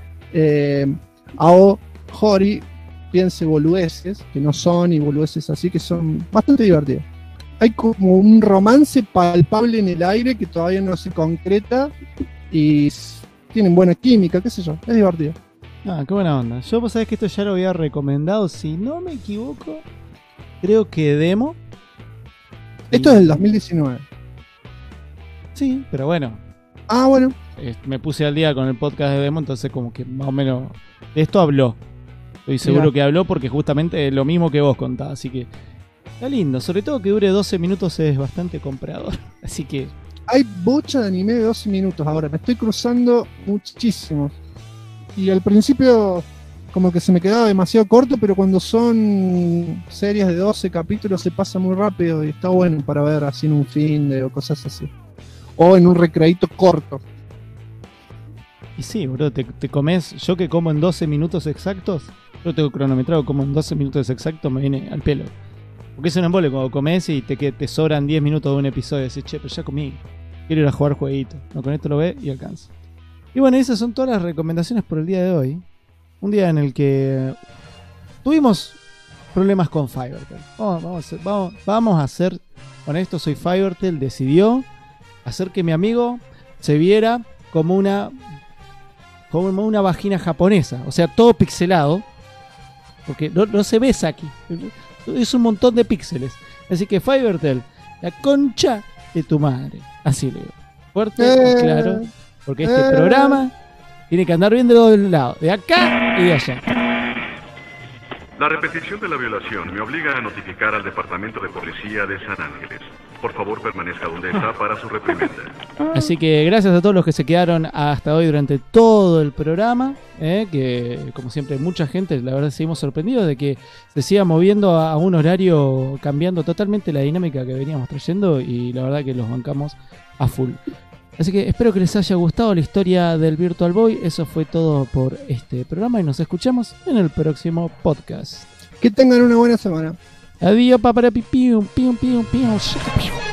Aohori piense boludeces, que no son, y boludeces así, que son bastante divertidos. Hay como un romance palpable en el aire que todavía no se concreta y tienen buena química, qué sé yo, es divertido. Ah, qué buena onda. Yo, vos sabés que esto ya lo había recomendado, si no me equivoco, creo que demo. Esto es del 2019. Sí, pero bueno. Ah, bueno. Me puse al día con el podcast de demo, entonces como que más o menos de esto habló. Estoy seguro que habló porque justamente es lo mismo que vos contabas, así que está lindo, sobre todo que dure 12 minutos es bastante comprador, así que... Hay bocha de anime de 12 minutos ahora, me estoy cruzando muchísimos. Y al principio como que se me quedaba demasiado corto, pero cuando son series de 12 capítulos se pasa muy rápido y está bueno para ver así en un fin de o cosas así. O en un recreito corto. Y sí, bro, te comes, yo que como en 12 minutos exactos, yo tengo cronometrado, como en 12 minutos exactos me viene al pelo. Porque es un embole cuando comes y te sobran 10 minutos de un episodio y decís, che, pero ya comí, quiero ir a jugar jueguito. No, con esto lo ve y alcanza. Y bueno, esas son todas las recomendaciones por el día de hoy. Un día en el que tuvimos problemas con Fivertel. Vamos a ser honestos, hoy Fivertel decidió hacer que mi amigo se viera como una vagina japonesa, o sea, todo pixelado, porque no se ve Saki, es un montón de píxeles. Así que Fivertel, la concha de tu madre, así le digo, fuerte y claro, porque este programa tiene que andar bien de los lados, de acá y de allá. La repetición de la violación me obliga a notificar al Departamento de Policía de San Ángeles. Por favor, permanezca donde está para su reprimenda. Así que gracias a todos los que se quedaron hasta hoy durante todo el programa, que como siempre mucha gente, la verdad seguimos sorprendidos de que se siga moviendo a un horario, cambiando totalmente la dinámica que veníamos trayendo, y la verdad que los bancamos a full. Así que espero que les haya gustado la historia del Virtual Boy. Eso fue todo por este programa y nos escuchamos en el próximo podcast. Que tengan una buena semana. Adiós, papá, piu, piu, piu, piu.